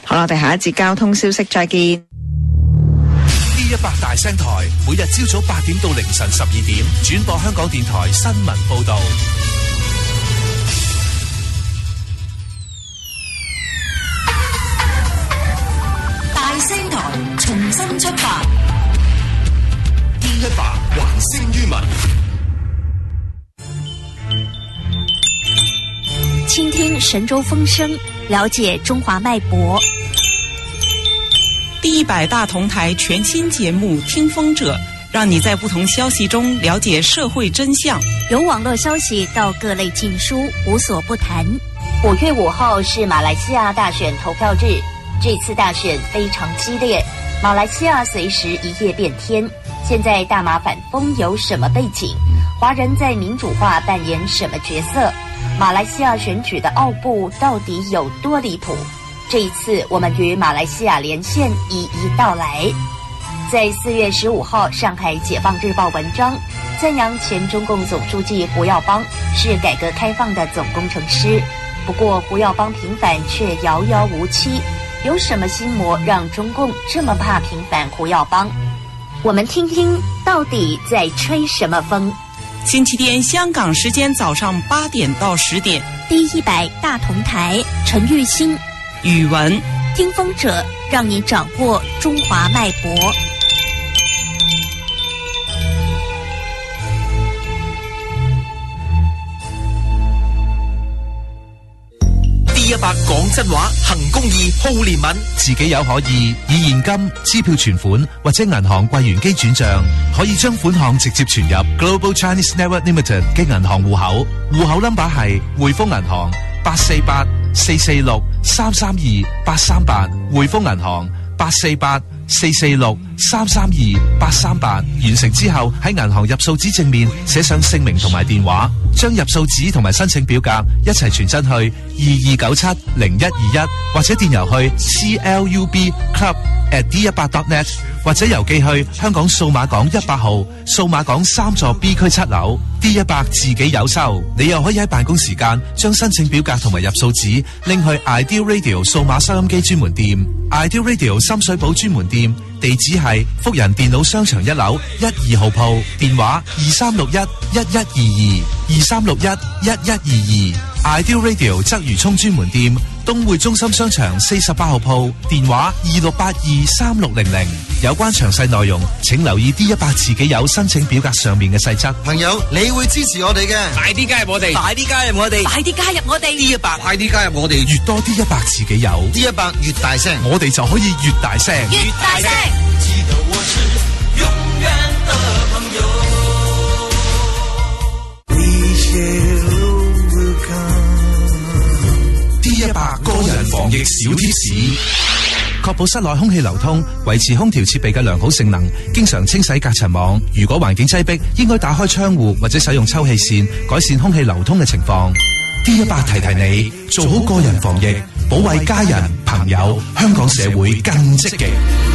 好啦，我哋下一節交通消息再見。 D100 大聲台每日朝早8點到凌晨12點轉播香港電台新聞報道。 大聲台重新出發。 D100還聲於民。 倾听神州风声，了解中华脉搏。 D100大同台全新节目《听风者》，让你在不同消息中了解社会真相。 由网络消息到各类禁书，无所不谈。 5月5号是马来西亚大选投票日，这次大选非常激烈，马来西亚随时一夜变天。现在大马反风有什么背景？华人在民主化扮演什么角色？马来西亚选举的奥布到底有多离谱？这一次我们与马来西亚连线一一道来。在4月15号上海解放日报文章赞扬前中共总书记胡耀邦是改革开放的总工程师，不过胡耀邦平反却遥遥无期，有什么心魔让中共这么怕平反胡耀邦？我们听听到底在吹什么风。 星期天香港时间早上8点到10点 ，D100大同台，陈玉欣、 语文听风者，让你掌握中华脉搏。 D100講真話，行公義，好憐憫。 自己有可以以現金、支票存款或者銀行櫃員機轉賬，可以將款項直接存入 Global Chinese Network Limited 嘅銀行戶口，戶口 number 係匯豐銀行848-446-332-838，匯豐銀行848-446-332-838。完成之後喺銀行入數紙正面寫上姓名同埋電話，將入數紙同埋申請表格一齊傳真去2297-0121，或者電郵去 club@d100.net， 或者郵寄去香港數碼港100號數碼港3座 B 區7樓。D100自己有收，你又可以喺辦公時間將申請表格同埋入數紙拎去 Ideal Radio 數碼收音機專門店。Ideal Radio 深水埗專門店地址係福人電腦商場1樓12號鋪，電話2361-1122 2361-1122。Ideal Radio 鰂魚涌專門店東匯中心商場48號鋪，電話2682-3600。有關詳細內容請留意 D100自己有申請表格上面嘅細則。 朋友，你會支持我哋嘅， 快啲加入我哋，快啲加入我哋， 快啲加入我哋 D100，快啲加入我哋。 越多 D100自己有 ，D100越大聲， 我哋就可以越大聲。 越大聲。 記得我是永遠的朋友。 D100個人防疫小貼士。確保室內空氣流通，維持空調設備嘅良好性能，經常清洗隔塵網。如果環境擠迫，應該打開窗戶或者使用抽氣扇，改善空氣流通嘅情況。D100提提你，做好個人防疫，保衛家人、朋友，香港社會更積極。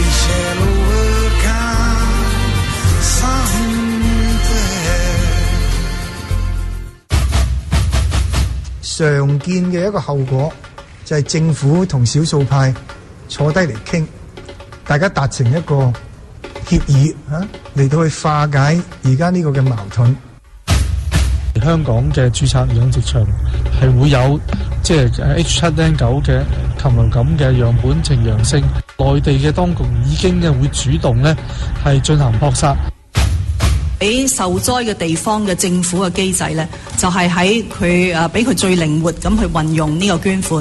常見嘅一個後果就係政府同少數派坐低嚟傾，大家達成一個協議嚟到去化解而家呢個嘅矛盾。 香港嘅註冊養殖場係會有H7N9嘅禽流感嘅樣本呈陽性，內地嘅當局已經會主動係進行撲殺。 俾受災嘅地方嘅政府嘅機制咧，就係喺佢俾佢最靈活咁去運用呢個捐款。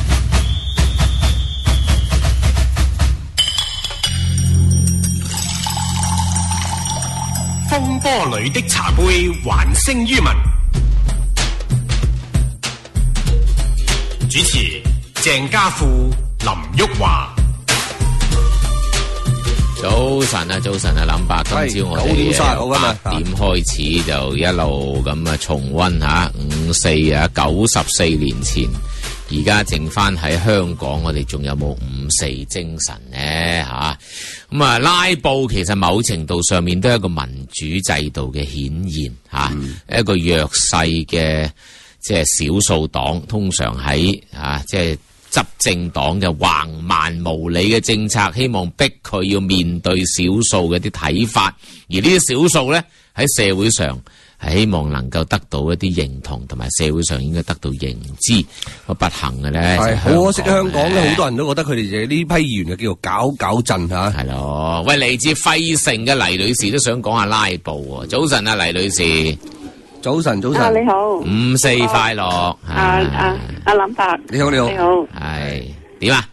風波裏的茶杯還聲於民。主持鄭家富、林旭華。 早晨啊，林伯，今朝我哋8點開始就一路咁重溫下94年前，而家剩翻喺香港，我哋仲有冇5·4精神呢？咁拉布其實某程度上面都係一個民主制度嘅顯現一個弱勢嘅即係少數黨，通常喺即係執政黨嘅橫蠻無理嘅政策，希望逼佢要面對少數嘅啲睇法，而呢啲少數咧喺社會上係希望能夠得到一啲認同，同埋社會上應該得到認知。不幸嘅咧，係好可惜，香港咧好多人都覺得佢哋呢批議員就叫做搞震嚇。 係咯，喂，嚟自費城嘅黎女士都想講下拉布喎。早晨啊，黎女士。 早晨， 你好 ，54快樂。 林伯， 你好。 係點啊？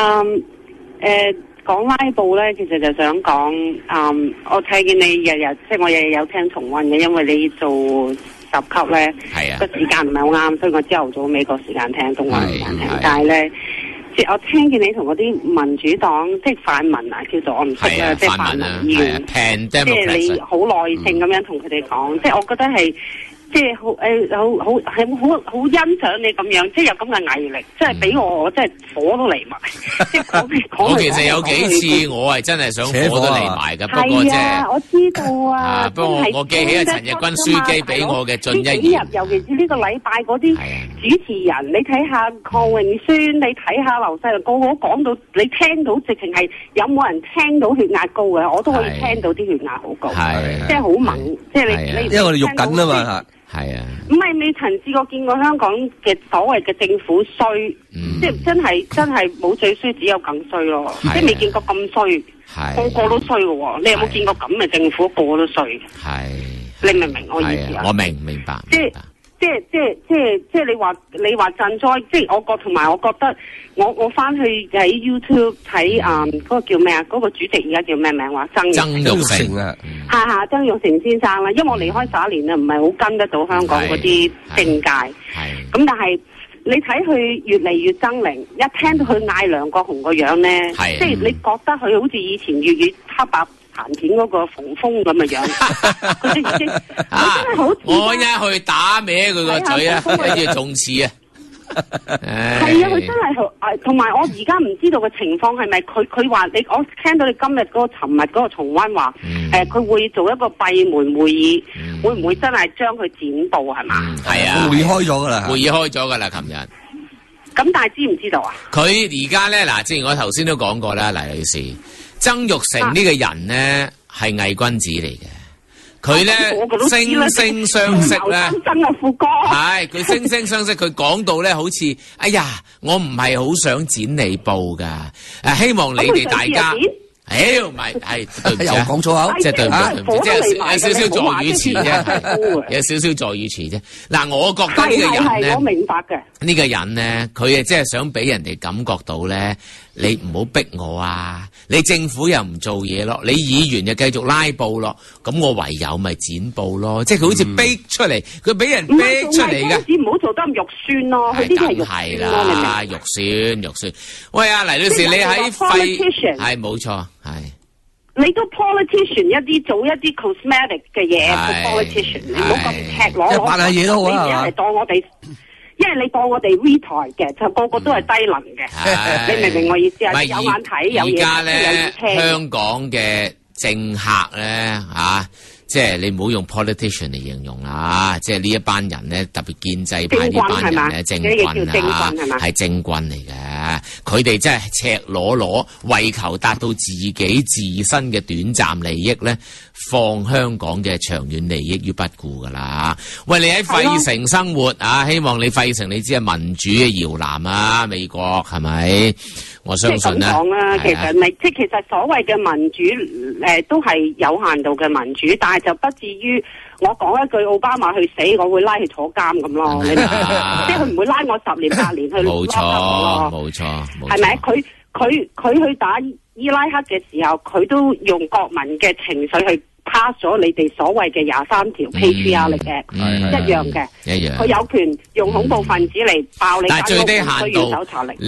講拉布咧，其實就想講，我睇見你日日，即係我日日有聽重溫嘅，因為你做10級咧，個時間唔係好啱，所以我朝頭早美國時間聽，東岸時間聽。但係咧，即係我聽見你同嗰啲民主黨，即係泛民啊，叫做我唔識啦，即係泛民議員，即係你好耐性咁樣同佢哋講，即係我覺得係。即係好欣賞你咁樣，即係有咁嘅毅力，即係俾我真係火都嚟埋。即係講我其實有幾次我係真係想火都嚟埋㗎，不過即係我知道啊。 不過我記起阿陳日君書記俾我嘅進一言。 尤其是呢個禮拜嗰啲主持人，你睇下鄺永宣，你睇下劉世良，個個講到你聽到，直情係有冇人聽到血壓高嘅？我都可以聽到啲血壓好高，即係好猛，即係你。 因為我哋喐緊啊嘛。 係啊， 唔係未曾試過見過香港嘅所謂嘅政府衰，即係真係冇最衰，只有更衰咯。即係未見過咁衰，個個都衰嘅喎。你有冇見過咁嘅政府個個都衰？係，你明唔明我意思啊？ 我明白。 即係你話賑災，即係我覺得我翻去喺 YouTube 睇嗰個叫咩啊？嗰個主席而家叫咩名話？曾鈺成啊，曾鈺成先生啦。因為我離開11年啦，唔係好跟得到香港嗰啲政界。咁但係你睇佢越嚟越猙獰，一聽到佢嗌梁國雄個樣咧，即係你覺得佢好似以前粵語黑白彈片嗰個馮峰咁嘅樣，佢已經真係好似我一去打歪佢個嘴啊，跟住仲似啊！ 係啊，佢真係好，同埋我而家唔知道嘅情況係咪佢話你，我聽到你今日嗰個尋日嗰個重溫話，佢會做一個閉門會議，會唔會真係將佢剪報係嘛？ 係啊， 會議開咗噶啦， 會議開咗噶啦，琴日。 咁但係知唔知道啊？ 佢而家咧嗱，正如我頭先都講過啦，黎女士，曾鈺成呢個人咧係偽君子嚟嘅。佢咧惺惺相惜咧，係佢惺惺相惜。佢講到咧，好似哎呀，我唔係好想剪你報噶，希望你哋大家，唔係對唔住啊， 講粗口， 即係對唔住，即係有少少助語詞啫，有少少助語詞啫。嗱，我覺得呢個人咧， 我明白嘅。 呢個人咧，佢係即係想俾人哋感覺到咧，你唔好逼我啊！你政府又唔做嘢咯，你議員又繼續拉布咯，咁我唯有咪剪布咯，即係佢好似逼出嚟，佢俾人逼出嚟嘅。 唔好做得咁肉酸咯，佢呢啲係肉酸咯，明唔明？肉酸。喂，阿黎女士，你喺廢係冇錯，係。 你都 politician 一啲做一啲 cosmetic 嘅嘢，politician 你唔好咁赤裸裸。 扮下嘢都好啊， 你係當我哋。因為你當我哋 retard 嘅，就個個都係低能嘅，你明唔明我意思啊？有眼睇，有嘢睇，有嘢聽。 香港嘅政客咧，即係你唔好用 politician 嚟形容啦，即係呢一班人咧，特別建制派呢班人咧，政棍啊，係政棍嚟嘅。佢哋真係赤裸裸，為求達到自己自身嘅短暫利益咧，放香港嘅長遠利益於不顧噶啦。喂，你喺費城生活啊，希望你費城你知係民主嘅搖籃啊，美國係咪？我相信咧， 講啦，其實咪即係其實所謂嘅民主都係有限度嘅民主，但係就不至於我講一句奧巴馬去死，我會拉佢坐監咁咯。你明即係佢唔會拉我10年8年去冇錯， 係咪？佢去打伊拉克嘅時候，佢都用國民嘅情緒去 pass 咗你哋所謂嘅23條 patriarch 嘅一樣嘅，佢有權用恐怖分子嚟爆你間屋，唔需要搜查令。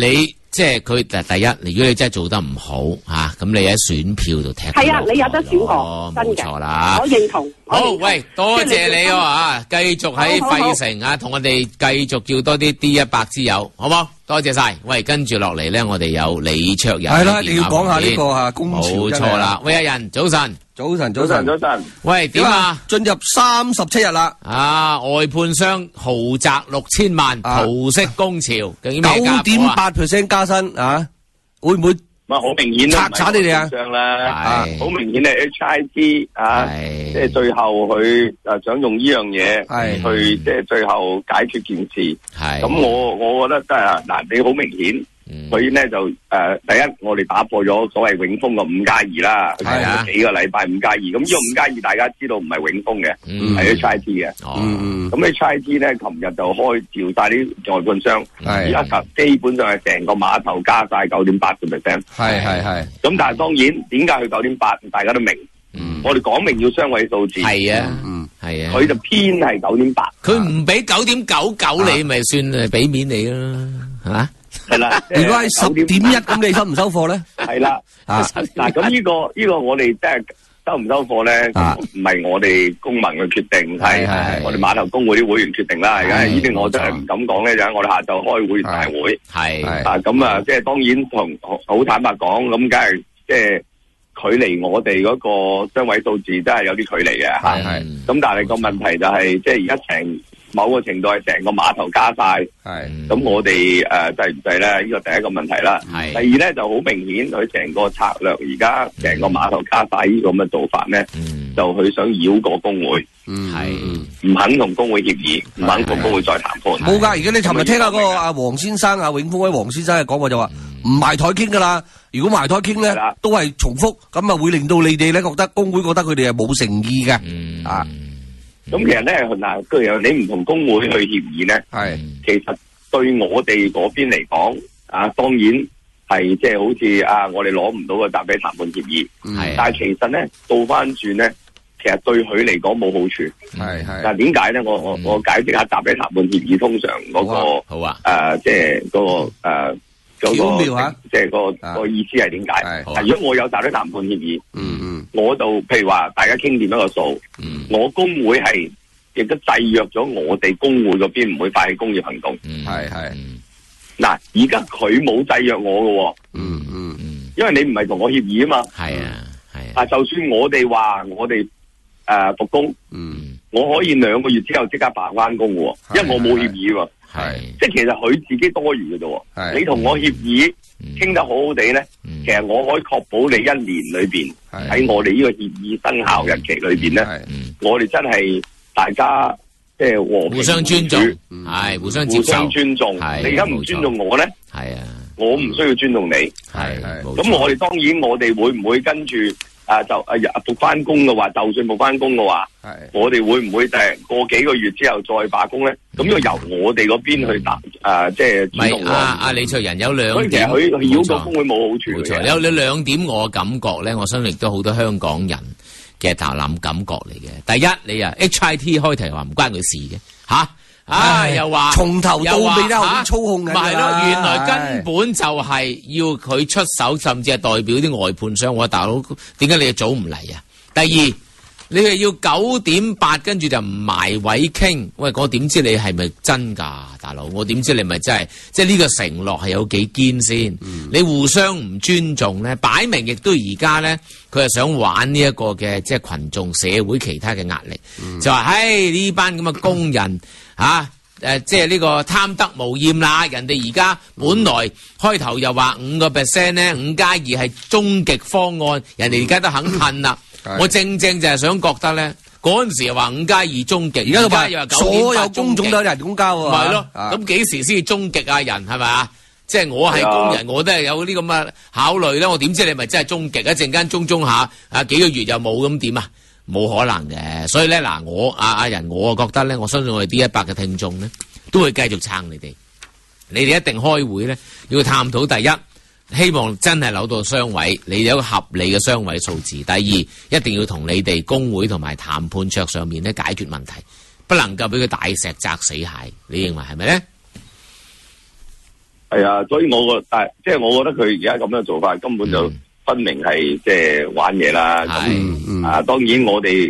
即係佢第一，如果你真係做得唔好吓，咁你喺選票度踢。 係啊，你有得選過，真嘅。 冇錯啦， 我認同。 好，喂，多謝你啊，繼續喺費城啊，同我哋繼續叫多啲 D100 之友，好冇？多謝晒。喂，跟住落嚟咧，我哋有李卓人。 係啦，你要講下呢個啊工潮。 冇錯啦，喂，阿人，早晨。 早晨。 喂，點啊？ 進入37日啦。 啊，外判商豪宅6000萬，桃色工潮，究竟咩價 9.8% 加薪啊？會唔會？ 好明顯拆散你哋啊？ 好明顯係 HIT 啊，即係最後佢想用呢樣嘢去即係最後解決件事。咁我覺得真係嗱，你好明顯。佢咧就第一，我哋打破咗所謂永豐嘅5+2啦，係幾個禮拜5+2，咁呢個5+2大家知道唔係永豐嘅，係 HIT 嘅。咁 HIT 咧，琴日就開召晒啲外判商，而家基本上係成個碼頭加晒9.8%。係。咁但係當然，點解佢9.8？大家都明。我哋講明要雙位數字。係啊。佢就偏係9.8。佢唔俾9.99你，咪算係俾面你啦，係嘛？ 係啦， 如果係10.1咁，你收唔收貨咧？ 係啦，嗱咁呢個我哋真係收唔收貨咧，唔係我哋公民嘅決定，係我哋碼頭工會啲會員決定啦。而家呢啲我真係唔敢講咧，就係我哋下晝開會員大會。係咁啊，即係當然同好坦白講，咁梗係即係距離我哋嗰個雙位數字真係有啲距離嘅。係咁，但係個問題就係即係而家某個程度係成個碼頭加晒，咁我哋制唔制咧？呢個第一個問題啦。第二咧就好明顯，佢成個策略而家成個碼頭加晒呢個咁嘅做法咧，就佢想繞過工會，唔肯同工會協議，唔肯同工會再談判。 冇㗎，而家你尋日聽下嗰個阿黃先生啊，永豐嗰位黃先生嘅講話就話唔埋台傾㗎啦。如果埋台傾咧，都係重複，咁啊會令到你哋咧覺得工會覺得佢哋係冇誠意嘅啊。 咁其實咧嗱，譬如你唔同工會去協議咧，其實對我哋嗰邊嚟講，當然係即係好似我哋攞唔到個集體談判協議，但係其實咧倒翻轉咧，其實對佢嚟講冇好處。但係點解咧？我解釋下集體談判協議通常嗰個好啊，即係嗰個即係個意思係點解？如果我有集體談判協議，我就譬如話大家傾掂一個數，我工會係亦都制約咗我哋工會嗰邊唔會發起工業行動。嗱，而家佢冇制約我嘅，因為你唔係同我協議啊嘛。就算我哋話我哋復工，我可以2個月之後即刻罷翻工嘅，因為我冇協議喎。即係其實佢自己多餘嘅啫。你同我協議傾得好好地咧，其實我可以確保你1年裏邊喺我哋呢個協議生效日期裏邊咧，我哋真係大家即係互相尊重，互相接受， 互相尊重。你而家唔尊重我咧，我唔需要尊重你。咁我哋當然我哋會唔會跟住？復翻工嘅話，就算復翻工嘅話，我哋會唔會過幾個月之後再罷工咧？咁要由我哋嗰邊去即係主動。 阿李卓人有2點， 佢繞過工會冇好處。 冇錯，有2點我感覺咧，我相信亦都好多香港人嘅頭諗感覺嚟嘅。第一，你HIT 開題話唔關佢事嘅又話從頭到尾都好操控嘅， 咪係咯？原來根本就係要佢出手，甚至係代表啲外判商。我話大佬，點解你早唔嚟啊？第二，你係要9.8，跟住就唔埋位傾。喂，我點知你係咪真噶，大佬？我點知你咪真係？即係呢個承諾係有幾堅先？你互相唔尊重咧，擺明亦都而家咧，佢係想玩呢一個嘅即係群眾社會其他嘅壓力，就話唉呢班咁嘅工人。即係呢個貪得無厭啦！人哋而家本來開頭又話5% 咧，5+2係終極方案，人哋而家都肯褪啦。我正就係想覺得咧，嗰陣時又話5+2終極，而家又話9.8 所有工種都有人工交喎。 係咯，咁幾時先至終極啊？人係咪啊？即係我係工人，我都係有啲咁嘅考慮咧。我點知你咪真係終極？一陣間中下幾個月又冇咁點啊？冇可能嘅，所以咧嗱，我阿人，我覺得咧，我相信我哋D100嘅聽眾咧，都會繼續撐你哋。你哋一定開會咧，要探討第一，希望真係扭到雙位，你有一個合理嘅雙位數字。第二，一定要同你哋工會同埋談判桌上面咧解決問題，不能夠俾佢大石砸死蟹。你認為係咪咧？ 係啊，所以我覺得佢而家咁樣做法根本就分明係即係玩嘢啦。咁當然我哋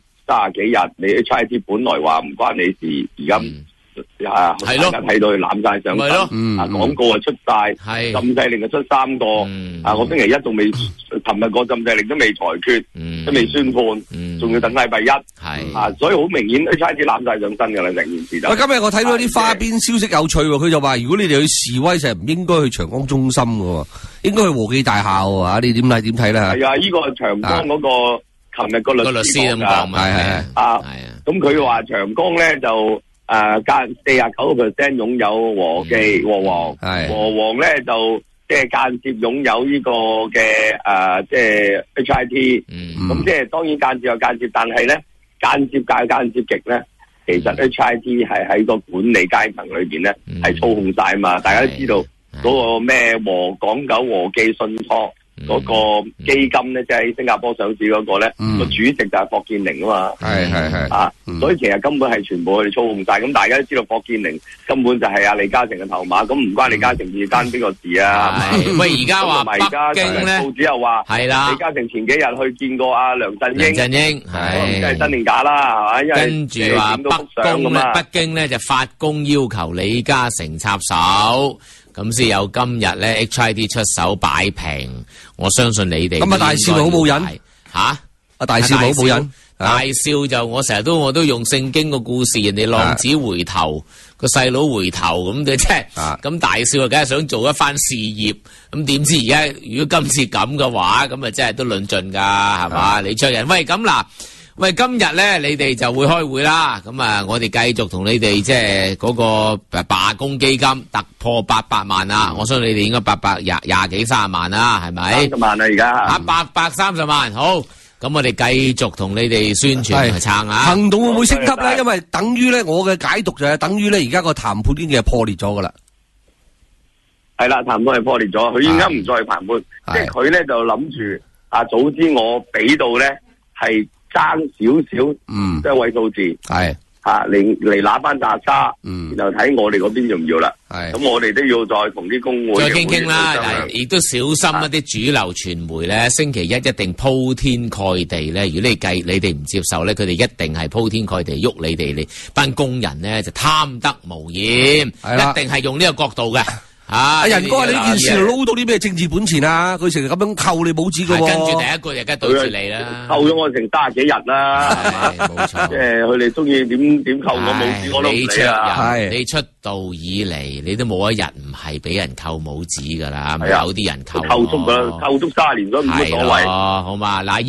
30幾日，你 HIT 本來話唔關你事，而家大家睇到佢攬晒上身，廣告啊出晒，禁制令就出3個，我星期一仲未，琴日個禁制令都未裁決，都未宣判，仲要等禮拜1，所以好明顯 HIT 攬晒上身噶啦，成件事就。 喂，今日我睇到啲花邊消息有趣喎，佢就話如果你哋去示威就唔應該去長江中心嘅，應該去和記大廈喎，你點睇咧？係啊，呢個長江嗰個。琴日個律師咁講咁佢話長江咧就間49% 擁有和記和黃咧就即係間接擁有呢個嘅即係 HIT，咁即係當然間接有間接，但係咧間接極咧，其實 HIT 係喺個管理階層裏邊咧係操控晒啊嘛，大家都知道嗰個咩港九和記信託。嗰個基金咧，即係喺新加坡上市嗰個咧，個主席就係霍建寧啊嘛，係所以其實根本係全部佢哋操控晒。咁大家都知道霍建寧根本就係阿李嘉誠嘅頭馬，咁唔關李嘉誠事，關邊個事啊？ 喂，而家話北京咧， 報紙又話係啦，李嘉誠前幾日去見過阿梁振英，即係真定假啦，係嘛？ 跟住話北京咧就發公要求李嘉誠插手。咁先有今日咧 HIT 出手擺平，我相信你哋。咁啊， 大少好冇癮嚇！ 大少好冇癮， 大少就我成日我都用聖經個故事，人哋浪子回頭，個細佬回頭咁嘅啫。咁大少啊，梗係想做一番事業。咁點知而家如果今次咁嘅話，咁啊真係都論盡㗎，係嘛？李卓人，喂咁嗱。喂，今日咧你哋就會開會啦，咁啊，我哋繼續同你哋即係嗰個罷工基金突破800萬啊！我相信你哋應該廿幾30萬啦，係咪 ？30萬啊，而家 830萬，好，咁我哋繼續同你哋宣傳去撐啊！ 行動會唔會升級咧？因為等於咧，我嘅解讀就係等於咧，而家個談判已經係破裂咗噶啦。 係啦，談判係破裂咗，佢而家唔再談判，即係佢咧就諗住早知我俾到咧係。爭少少，即係位數字，係嚟拿翻大沙，然後睇我哋嗰邊要唔要啦。咁我哋都要再同啲工會再傾啦，亦都小心一啲主流傳媒咧，星期一一定鋪天蓋地咧。如果你哋唔接受咧，佢哋一定係鋪天蓋地喐你哋，你班工人咧就貪得無厭，一定係用呢個角度嘅。 仁哥，你呢件事撈到啲咩政治本錢啊？佢成日咁樣扣你帽子嘅喎， 跟住第一個就梗係對住你啦， 扣咗我成30幾日啦，冇錯，即係佢哋中意點扣我帽子我都唔理啊！ 你出道以嚟，你都冇一日唔係俾人扣帽子噶啦，有啲人扣足30年都唔乜所謂， 好嘛？嗱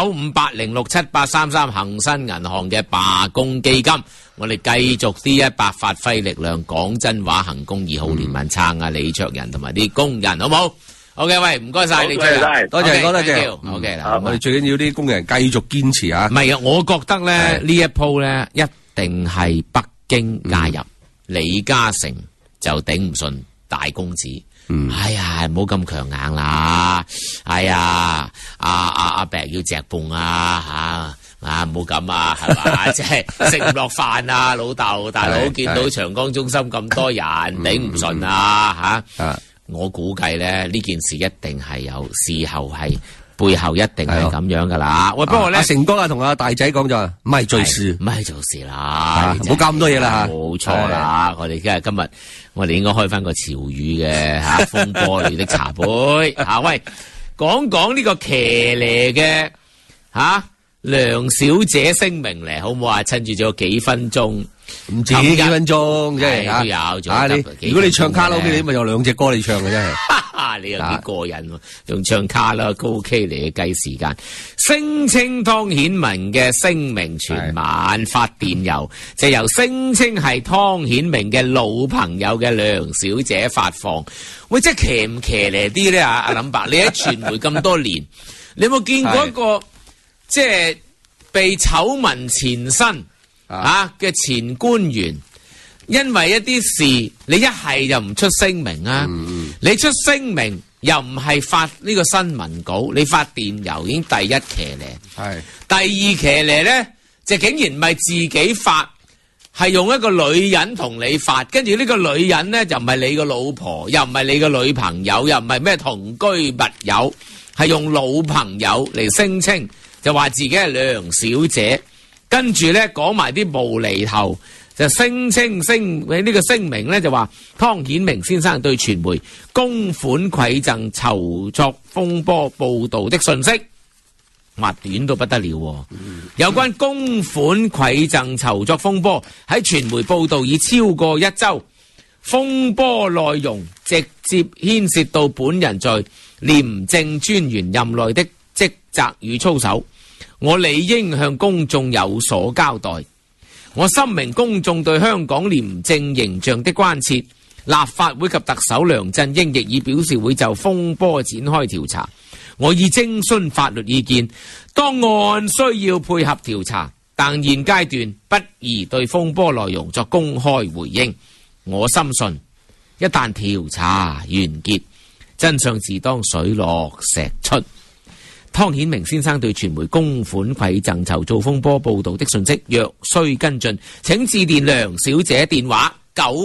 ，2958067833恒生銀行嘅罷工基金。我哋繼續D100發揮力量，講真話行公義好聯盟撐李卓人同埋啲工人，好冇 ？OK， 喂，唔該晒，李卓人， 多謝，多謝。 OK，嗱， 我哋最緊要啲工人繼續堅持啊！ 唔係啊，我覺得咧呢一鋪咧一定係北京介入，李嘉誠就頂唔順大公子。哎呀，唔好咁強硬啦！哎呀，阿伯要隻半啊吓！唔好咁啊，係嘛？即係食唔落飯啊，老豆大佬見到長江中心咁多人，頂唔順啊吓！我估計咧呢件事一定係有事後係背後一定係咁樣噶啦。喂，不過咧，阿成哥同阿大仔講咗，唔係做事， 唔係做事啦， 唔好搞咁多嘢啦。 冇錯啦，我哋今日我哋應該開翻個潮語嘅風波裏的茶杯喂，講呢個騎呢嘅梁小姐聲明嚟，好唔好啊？趁住咗幾分鐘， 唔止幾分鐘，即係都有。 如果你唱卡拉 OK，你咪有2隻歌你唱嘅真係。 你又幾過癮喎？用唱卡拉 OK 嚟計時間，聲稱湯顯明嘅聲明全晚發電郵，就由聲稱係湯顯明嘅老朋友嘅梁小姐發放。喂，即係騎唔騎呢啲咧？阿林伯，你喺傳媒咁多年，你有冇見過一個？即係被醜聞纏身嘅前官員，因為一啲事，你一係就唔出聲明啊，你出聲明又唔係發呢個新聞稿，你發電郵已經第一騎呢，第二騎呢咧就竟然唔係自己發， 係用一個女人同你發，跟住呢個女人咧就唔係你個老婆，又唔係你個女朋友，又唔係咩同居密友，係用老朋友嚟聲稱，就話自己係梁小姐，跟住咧講埋啲無厘頭，就聲呢個聲明咧就話湯顯明先生對傳媒公款饋贈籌作風波報道的訊息。話短到不得了，有關公款饋贈籌作風波喺傳媒報道已超過1周，風波內容直接牽涉到本人在廉政專員任內的職責與操守，我理應向公眾有所交代。我深明公眾對香港廉政形象的關切，立法會及特首梁振英亦已表示會就風波展開調查。我已徵詢法律意見，當案需要配合調查，但現階段不宜對風波內容作公開回應。我深信，一旦調查完結，真相自當水落石出。湯顯明先生對傳媒公款饋贈籌造風波報道的訊息，若需跟進，請致電梁小姐電話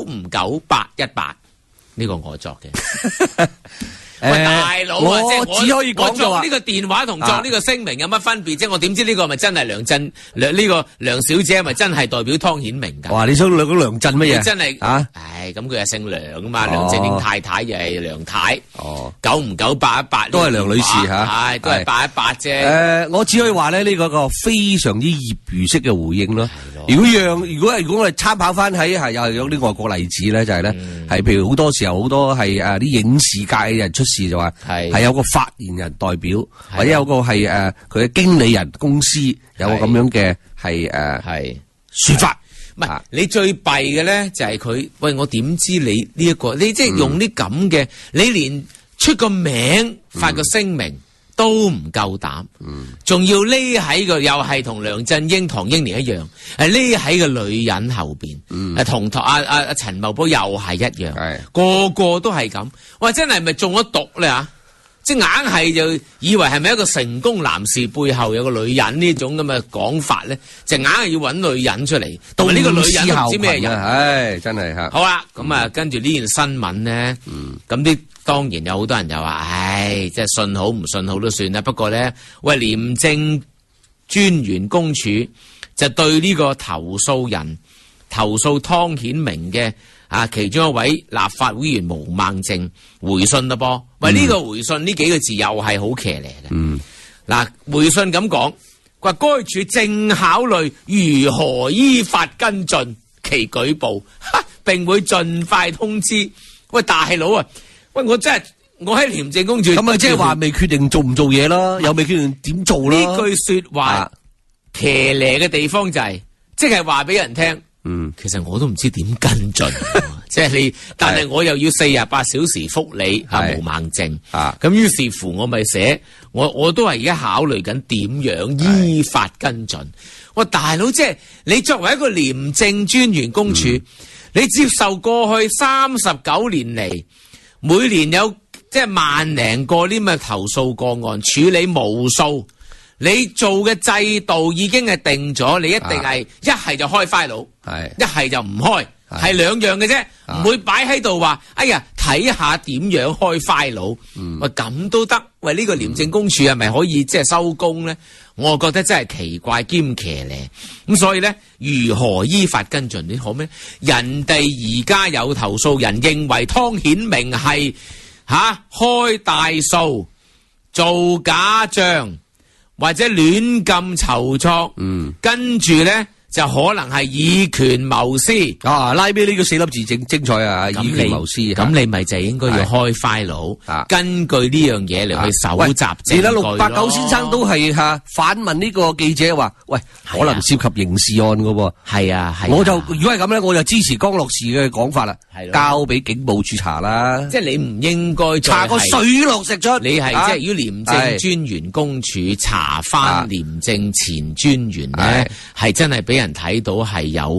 959-818。呢個我作嘅。喂，大佬啊， 我只可以講就話呢個電話同作呢個聲明有乜分別啫？我點知呢個係咪真係呢個梁小姐係咪真係代表湯顯明㗎？ 哇！你想講梁振乜嘢？ 真係啊？ 唉，咁佢係姓梁㗎嘛？梁振英太太又係梁太。哦，久唔久818 都係梁女士嚇， 係都係818啫。 我只可以話咧，呢個個非常之業餘式嘅回應咯。如果我哋參考翻喺又有啲外國例子咧，就係咧係譬如好多時候好多係啲影視界嘅人出事就話係有個發言人代表，或者有個係佢嘅經理人公司有個咁樣嘅係說法。 唔係你最弊嘅咧就係佢，喂，我點知你呢一個？你即係用啲咁嘅，你連出個名發個聲明都唔夠膽，仲要匿喺個又係同梁振英、唐英年一樣，係匿喺個女人後邊，同阿陳茂波又係一樣，個個都係咁。哇！真係咪中咗毒咧嚇？即係硬係就以為係咪一個成功男士背後有個女人呢種咁嘅講法咧？就硬係要揾女人出嚟，同埋呢個女人唔知咩人， 唉，真係嚇。 好啦，咁啊，跟住呢件新聞咧，咁啲當然有好多人就話，唉，即係信好唔信好都算啦。不過咧，喂，廉政專員公署就對呢個投訴人投訴湯顯明嘅其中一位立法會議員毛孟靜回信啦噃。喂，呢個回信呢幾個字又係好騎呢嘅。嗱，回信咁講，話該處正考慮如何依法跟進其舉報，並會盡快通知。喂，大佬啊，喂，我喺廉政公署咁啊，即係話未決定做唔做嘢啦，又未決定點做啦。 呢句說話騎呢嘅地方就係，即係話俾人聽。其實我都唔知點跟進，即係你，但係我又要48小時覆你毛孟靜，咁於是乎我咪寫，我都係而家考慮緊點樣依法跟進。我大佬，即係你作為一個廉政專員公署，你接受過去39年嚟，每年有即係萬零個啲咁嘅投訴個案，處理無數。你做嘅制度已經係定咗，你一定係一係就開 file，一係就唔開，係兩樣嘅啫，唔會擺喺度話，哎呀，睇下點樣開 file，喂，咁都得，喂，呢個廉政公署係咪可以即係收工咧？我覺得真係奇怪兼騎呢，咁所以咧，如何依法跟進？你好咩？人哋而家有投訴人認為湯顯明係開大數做假賬。或者亂咁籌措，跟住咧就可能係以權謀私。 拉尾呢個4粒字精彩啊！以權謀私， 咁你咪就應該要開 file，根據呢樣嘢嚟去搜集證據咯。 689先生都係反問呢個記者話：喂，可能涉及刑事案噶喎。 係啊， 我就如果係咁咧，我就支持江樂士嘅講法啦，交俾警務處查啦。 即係你唔應該查個水落石出。 你係即係如果廉政專員公署查翻廉政前專員咧，係真係俾人睇到係有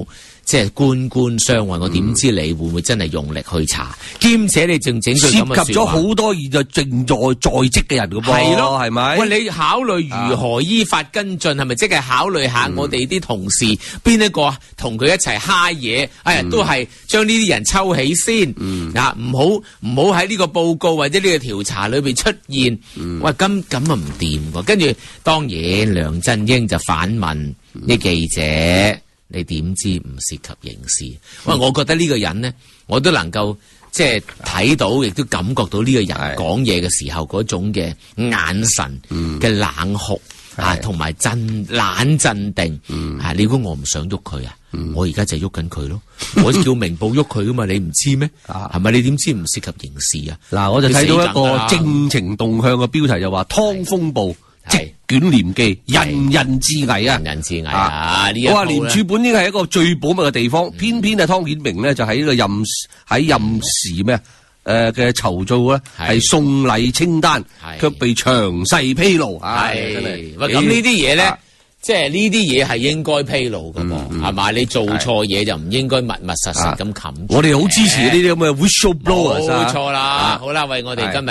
即係官官相衛，我點知你會唔會真係用力去查？兼且你仲整句咁嘅說話， 涉及咗好多現在正在職嘅人噶噃， 係咯， 係咪？ 喂，你考慮如何依法跟進，係咪即係考慮下我哋啲同事邊一個同佢一齊揩嘢？哎呀，都係將呢啲人抽起先，唔好喺呢個報告或者呢個調查裏邊出現。喂，咁啊唔掂喎。跟住當然梁振英就反問啲記者。你點知唔涉及刑事？我覺得呢個人呢，我都能夠即係睇到，亦都感覺到呢個人講嘢嘅時候嗰種嘅眼神嘅冷酷同埋冷鎮定。你估我唔想喐佢啊？我而家就喐緊佢咯。我叫明報喐佢噶嘛，你唔知咩？係咪？你點知唔涉及刑事啊？嗱， 我就睇到一個政情動向嘅標題，就話湯風暴。即捲廉記，人人自危啊！ 人人自危啊！ 我話廉署本應係一個最保密嘅地方，偏偏湯顯明咧就喺呢個任時咩嘅籌造咧係送禮清單，卻被詳細披露。真係咁呢啲嘢咧，即係呢啲嘢係應該披露噶噃，係嘛？你做錯嘢就唔應該密密實實咁冚。 我哋好支持呢啲咁嘅 whistleblower。 冇錯啦，好啦，為我哋今日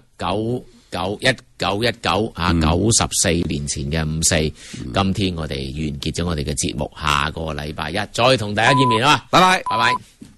94年前嘅54，今天我哋完結咗我哋嘅節目，下個禮拜一再同大家見面啊！ 拜拜， 拜拜。